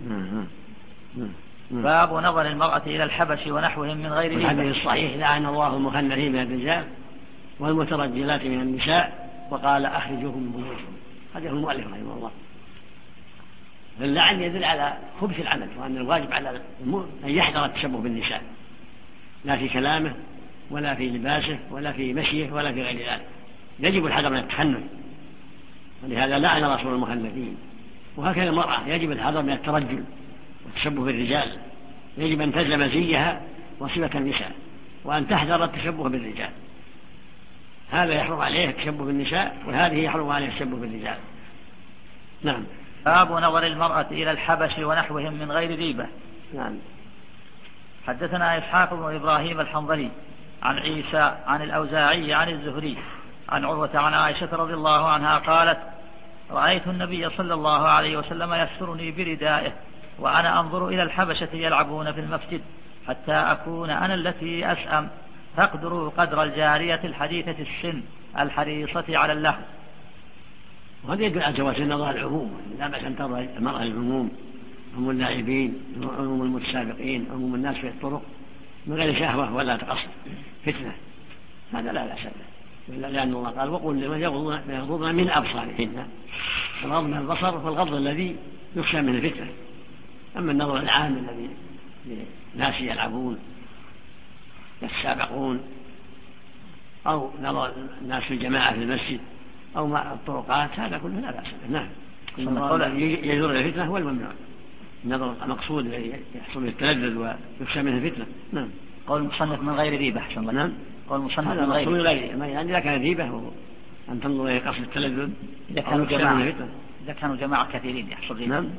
Speaker 2: باب نظر المرأة إلى الحبش ونحوهم من غير ذلك.
Speaker 4: الحديث الصحيح: لعن الله المخنثين من الرجال والمترجلات من النساء، وقال: أخرجوهم من بيوتهم. هذا هو المؤلف رحمه الله. اللعن يدل على خبث العمل، وأن الواجب على أن يحذر التشبه بالنساء، لا في كلامه ولا في لباسه ولا في مشيه ولا في غير ذلك. يجب الحذر من التخنث، ولهذا لعن رسول المخنثين. وهكذا المرأة يجب الحذر من الترجل والتشبه بالرجال، يجب أن تلزم زيها وصفة النساء، وأن تحذر التشبه بالرجال. هذا يحرم عليه التشبه بالنساء، وهذه يحرم عليه التشبه بالرجال. نعم.
Speaker 2: باب نظر المرأة إلى الحبش ونحوهم من غير ريبة.
Speaker 4: نعم.
Speaker 2: حدثنا إسحاق بن إبراهيم الحنظلي عن عيسى عن الأوزاعي عن الزهري عن عروة عن عائشة رضي الله عنها قالت: رأيت النبي صلى الله عليه وسلم يسترني بردائه وأنا أنظر إلى الحبشة يلعبون في المسجد حتى أكون أنا التي أسأم فاقدروا قدر الجارية الحديثة السن الحريصة على اللهو.
Speaker 4: وهذا يدل على جواز النظر العموم، لا بأس أن ترى المرأة العموم، عموم اللاعبين، عموم المتسابقين، عموم الناس في الطرق من غير شهوة ولا تقصد فتنة، هذا لا بأس به، لأن الله قال: وقل لمن يغضضن من أبصارهن. الغض من البصر والغض الذي يخشى من الفتنة. أما النظر العام الذي لناس يلعبون يتسابقون، أو نظر الناس في الجماعة في المسجد أو مع الطرقات، هذا كله لا بأس به. نعم. يجر الفتنة هو الممنوع، النظر المقصود يحصل به التلذذ ويخشى منه الفتنة. نعم.
Speaker 2: قول المصنف من غير ريبة.
Speaker 4: نعم.
Speaker 2: قول المصنف من غير
Speaker 4: ريبة، يعني إذا كان ريبة أن تنظر إلى قصد التلذذ
Speaker 2: إذا كانوا جماعة كثيرين يحصل ريبة.
Speaker 4: نعم.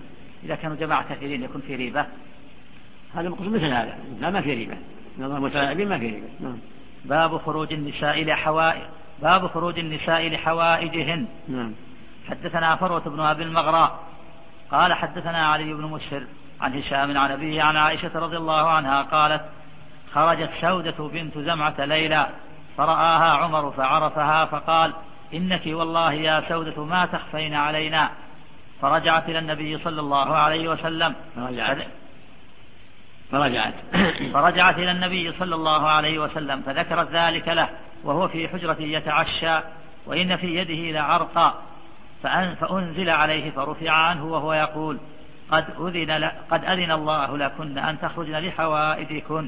Speaker 2: إذا كانوا جماعة كثيرين يكون في ريبة؟
Speaker 4: هذا مقصود مثل هذا، لا ما في ريبة، نظر متلاعبين ما في ريبة. نعم.
Speaker 2: باب خروج النساء لحوائجهن.
Speaker 4: نعم.
Speaker 2: حدثنا فروة بن أبي المغراء قال حدثنا علي بن مسهر عن هشام عن أبيه عن عائشة رضي الله عنها قالت خرجت سودة بنت زمعة ليلى فرآها عمر فعرفها فقال إنك والله يا سودة ما تخفين علينا، فرجعت إلى النبي صلى الله عليه وسلم فرجعت إلى النبي صلى الله عليه وسلم فذكرت ذلك له وهو في حجرة يتعشى وإن في يده لعرقا، فأنزل عليه فرفع عنه وهو يقول قد أذن الله لكن أن تخرجن لحوائجكن.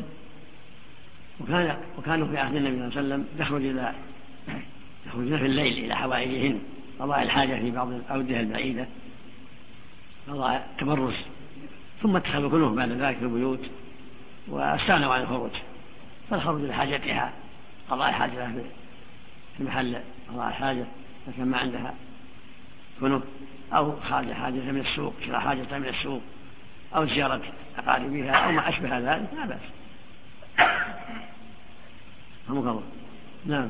Speaker 4: وكانوا في عهد النبي صلى الله عليه وسلم يخرجن في الليل إلى حوائجهن، قضاء الحاجة في بعض الأودية البعيدة، قضاء التبرز، ثم اتخذوا كلهم بعد ذلك في البيوت واستغنوا عن الخروج، فالخروج لحاجتها قضاء الحاجة في محل قضاء الحاجة إذا كان ما عندها كنوه، أو خارج حاجة من السوق، شراء حاجة من السوق، أو زيارة أقاربها أو ما أشبه ذلك لا بأس. الله. نعم.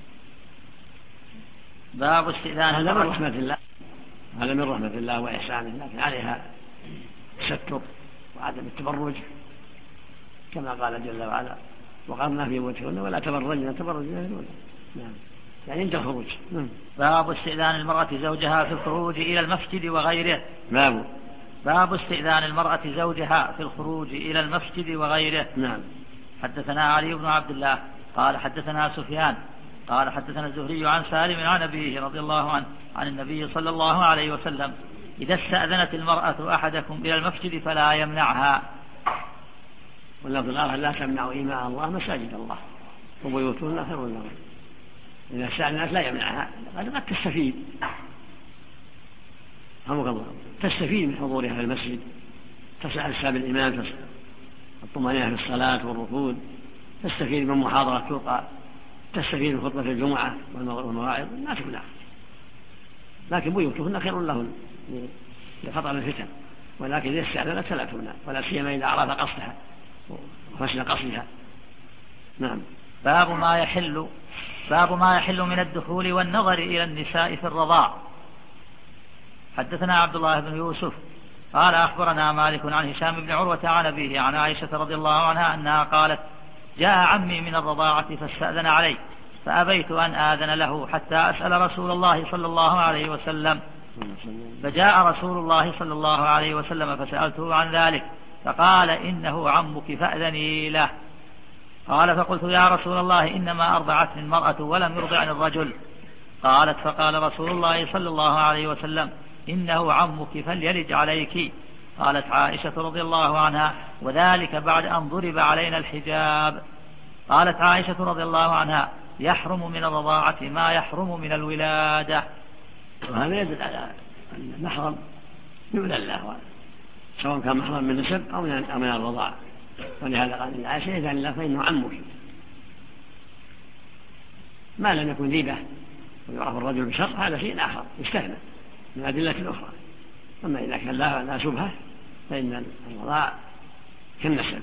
Speaker 2: باب استئذان
Speaker 4: هذا من رحمة الله، هذا من رحمة الله وإحسانه، لكن عليها التستر وعدم التبرج كما قال جل وعلا وقرنا في بيوتهن ولا تبرجن تبرج الجاهلية. نعم. يعني عند الخروج.
Speaker 2: باب استئذان المرأة زوجها في الخروج إلى المسجد وغيره. باب استئذان المرأة زوجها في الخروج إلى المسجد وغيره.
Speaker 4: نعم.
Speaker 2: حدثنا علي بن عبد الله قال حدثنا سفيان قال حدثنا الزهري عن سالم عن أبيه رضي الله عنه عن النبي صلى الله عليه وسلم إذا استأذنت المرأة أحدكم إلى المسجد فلا يمنعها.
Speaker 4: واللفظ الآخر لا تمنعوا إماء الله مساجد الله وبيوتهن خير لهم. إذا استأذنت لا يمنعها، قد تستفيد رحمك الله، تستفيد من حضورها في المسجد، تسأل سبب الإمام الطمأنينة في الصلاة والركوع، تستفيد من محاضرة تلقى، تستفيد من خطبة الجمعة والمواعظ، لا تمنع، لكن بيوتهن خير لهن لخطر الفتن، ولكن إذا استأذنت فلا تمنع، ولا سيما إذا عرف قصدها وحسن قصدها. نعم.
Speaker 2: باب ما يحل من الدخول والنظر إلى النساء في الرضاع. حدثنا عبد الله بن يوسف قال أخبرنا مالك عن هشام بن عروة عن أبيه عن عائشة رضي الله عنها أنها قالت جاء عمي من الرضاعة فاستأذن علي فأبيت أن آذن له حتى أسأل رسول الله صلى الله عليه وسلم، فجاء رسول الله صلى الله عليه وسلم فسألته عن ذلك فقال إنه عمك فأذني له. قال فقلت يا رسول الله إنما أرضعتني المرأة ولم يرضعني الرجل. قالت فقال رسول الله صلى الله عليه وسلم إنه عمك فليلج عليك. قالت عائشة رضي الله عنها وذلك بعد أن ضرب علينا الحجاب. قالت عائشة رضي الله عنها يحرم من الرضاعة ما يحرم من الولادة.
Speaker 4: وهذا يدل على أن المحرم يؤذن له سواء كان محرم من نسب أو من الرضاعة، ولهذا قال عائشة إذن الله فإنه عمك ما لم يكن ذيبة ويعرف الرجل بشر، هذا شيء آخر يستثنى من الأدلة الأخرى. أما إذا كان لا شبهة فإن الرضاع كالنسب،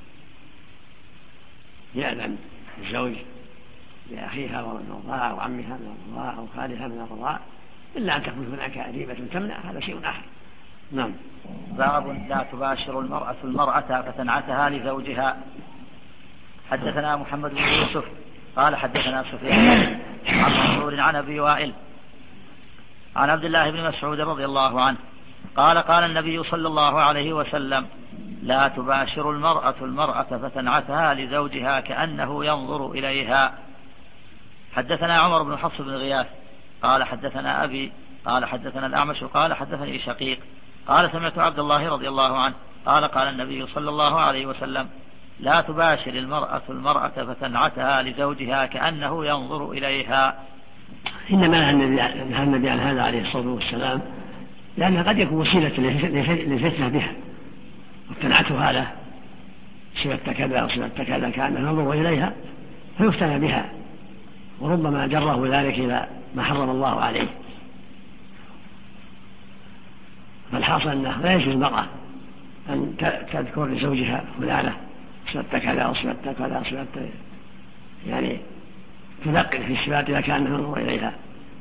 Speaker 4: يأذن الزوج لأخيها ومن الرضاع وعمها من الرضاع أو خالها من الرضاع، إلا أن تكون هناك ذيبة تمنع، هذا شيء آخر. نعم.
Speaker 2: باب لا تباشر المرأة فتنعتها لزوجها. حدثنا محمد بن يوسف قال حدثنا سفيان عن منصور عن أبي وائل عن عبد الله بن مسعود رضي الله عنه قال قال النبي صلى الله عليه وسلم لا تباشر المرأة فتنعتها لزوجها كأنه ينظر إليها. حدثنا عمر بن حفص بن غياث قال حدثنا أبي قال حدثنا الأعمش قال حدثني شقيق قال سمعت عبد الله رضي الله عنه قال قال النبي صلى الله عليه وسلم لا تباشر المرأة فتنعتها لزوجها كأنه ينظر إليها.
Speaker 4: إنما نهى النبي عن هذا عليه الصلاة والسلام لأنها قد يكون وسيلة للفتنة بها، وابتنعتها له صفة كذا أو صفة كذا كأنه ينظر إليها فيفتن بها، وربما جره ذلك إلى ما حرم الله عليه. الحاصل أنه لا يجوز المرأة أن تذكر لزوجها فلانة صفت كذا وصفت كذا صفت، يعني تنقل في الصفات إذا كان ينظر إليها،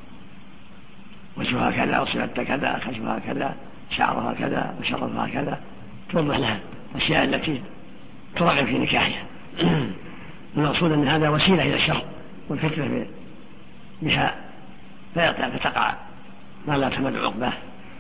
Speaker 4: وجهها كذا وصفت كذا، خشمها كذا، شعرها كذا، وشرفها كذا، توضح لها الأشياء التي ترغب في نكاحها. المقصود أن هذا وسيلة إلى الشر والفتنة بها، فتقع ما لا تمد عقباه،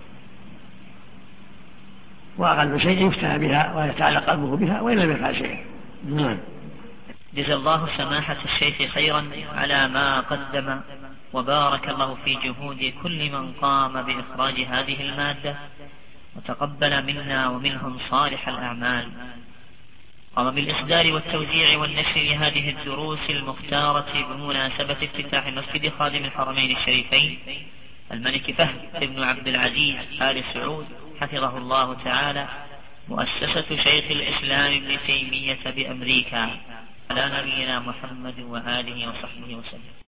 Speaker 4: وأقل شيء يفتنى بها ويتعلق قلبه بها وإن لم يفعل شيئا.
Speaker 1: جزا الله سماحة الشيخ خيرا على ما قدم، وبارك الله في جهود كل من قام بإخراج هذه المادة، وتقبل منا ومنهم صالح الأعمال. قام بالإصدار والتوزيع والنشر لهذه الدروس المختارة بمناسبة افتتاح مسجد خادم الحرمين الشريفين الملك فهد بن عبد العزيز آل سعود حفظه الله تعالى، مؤسسة شيخ الإسلام ابن تيمية بأمريكا، على نبينا محمد وآله وصحبه وسلم.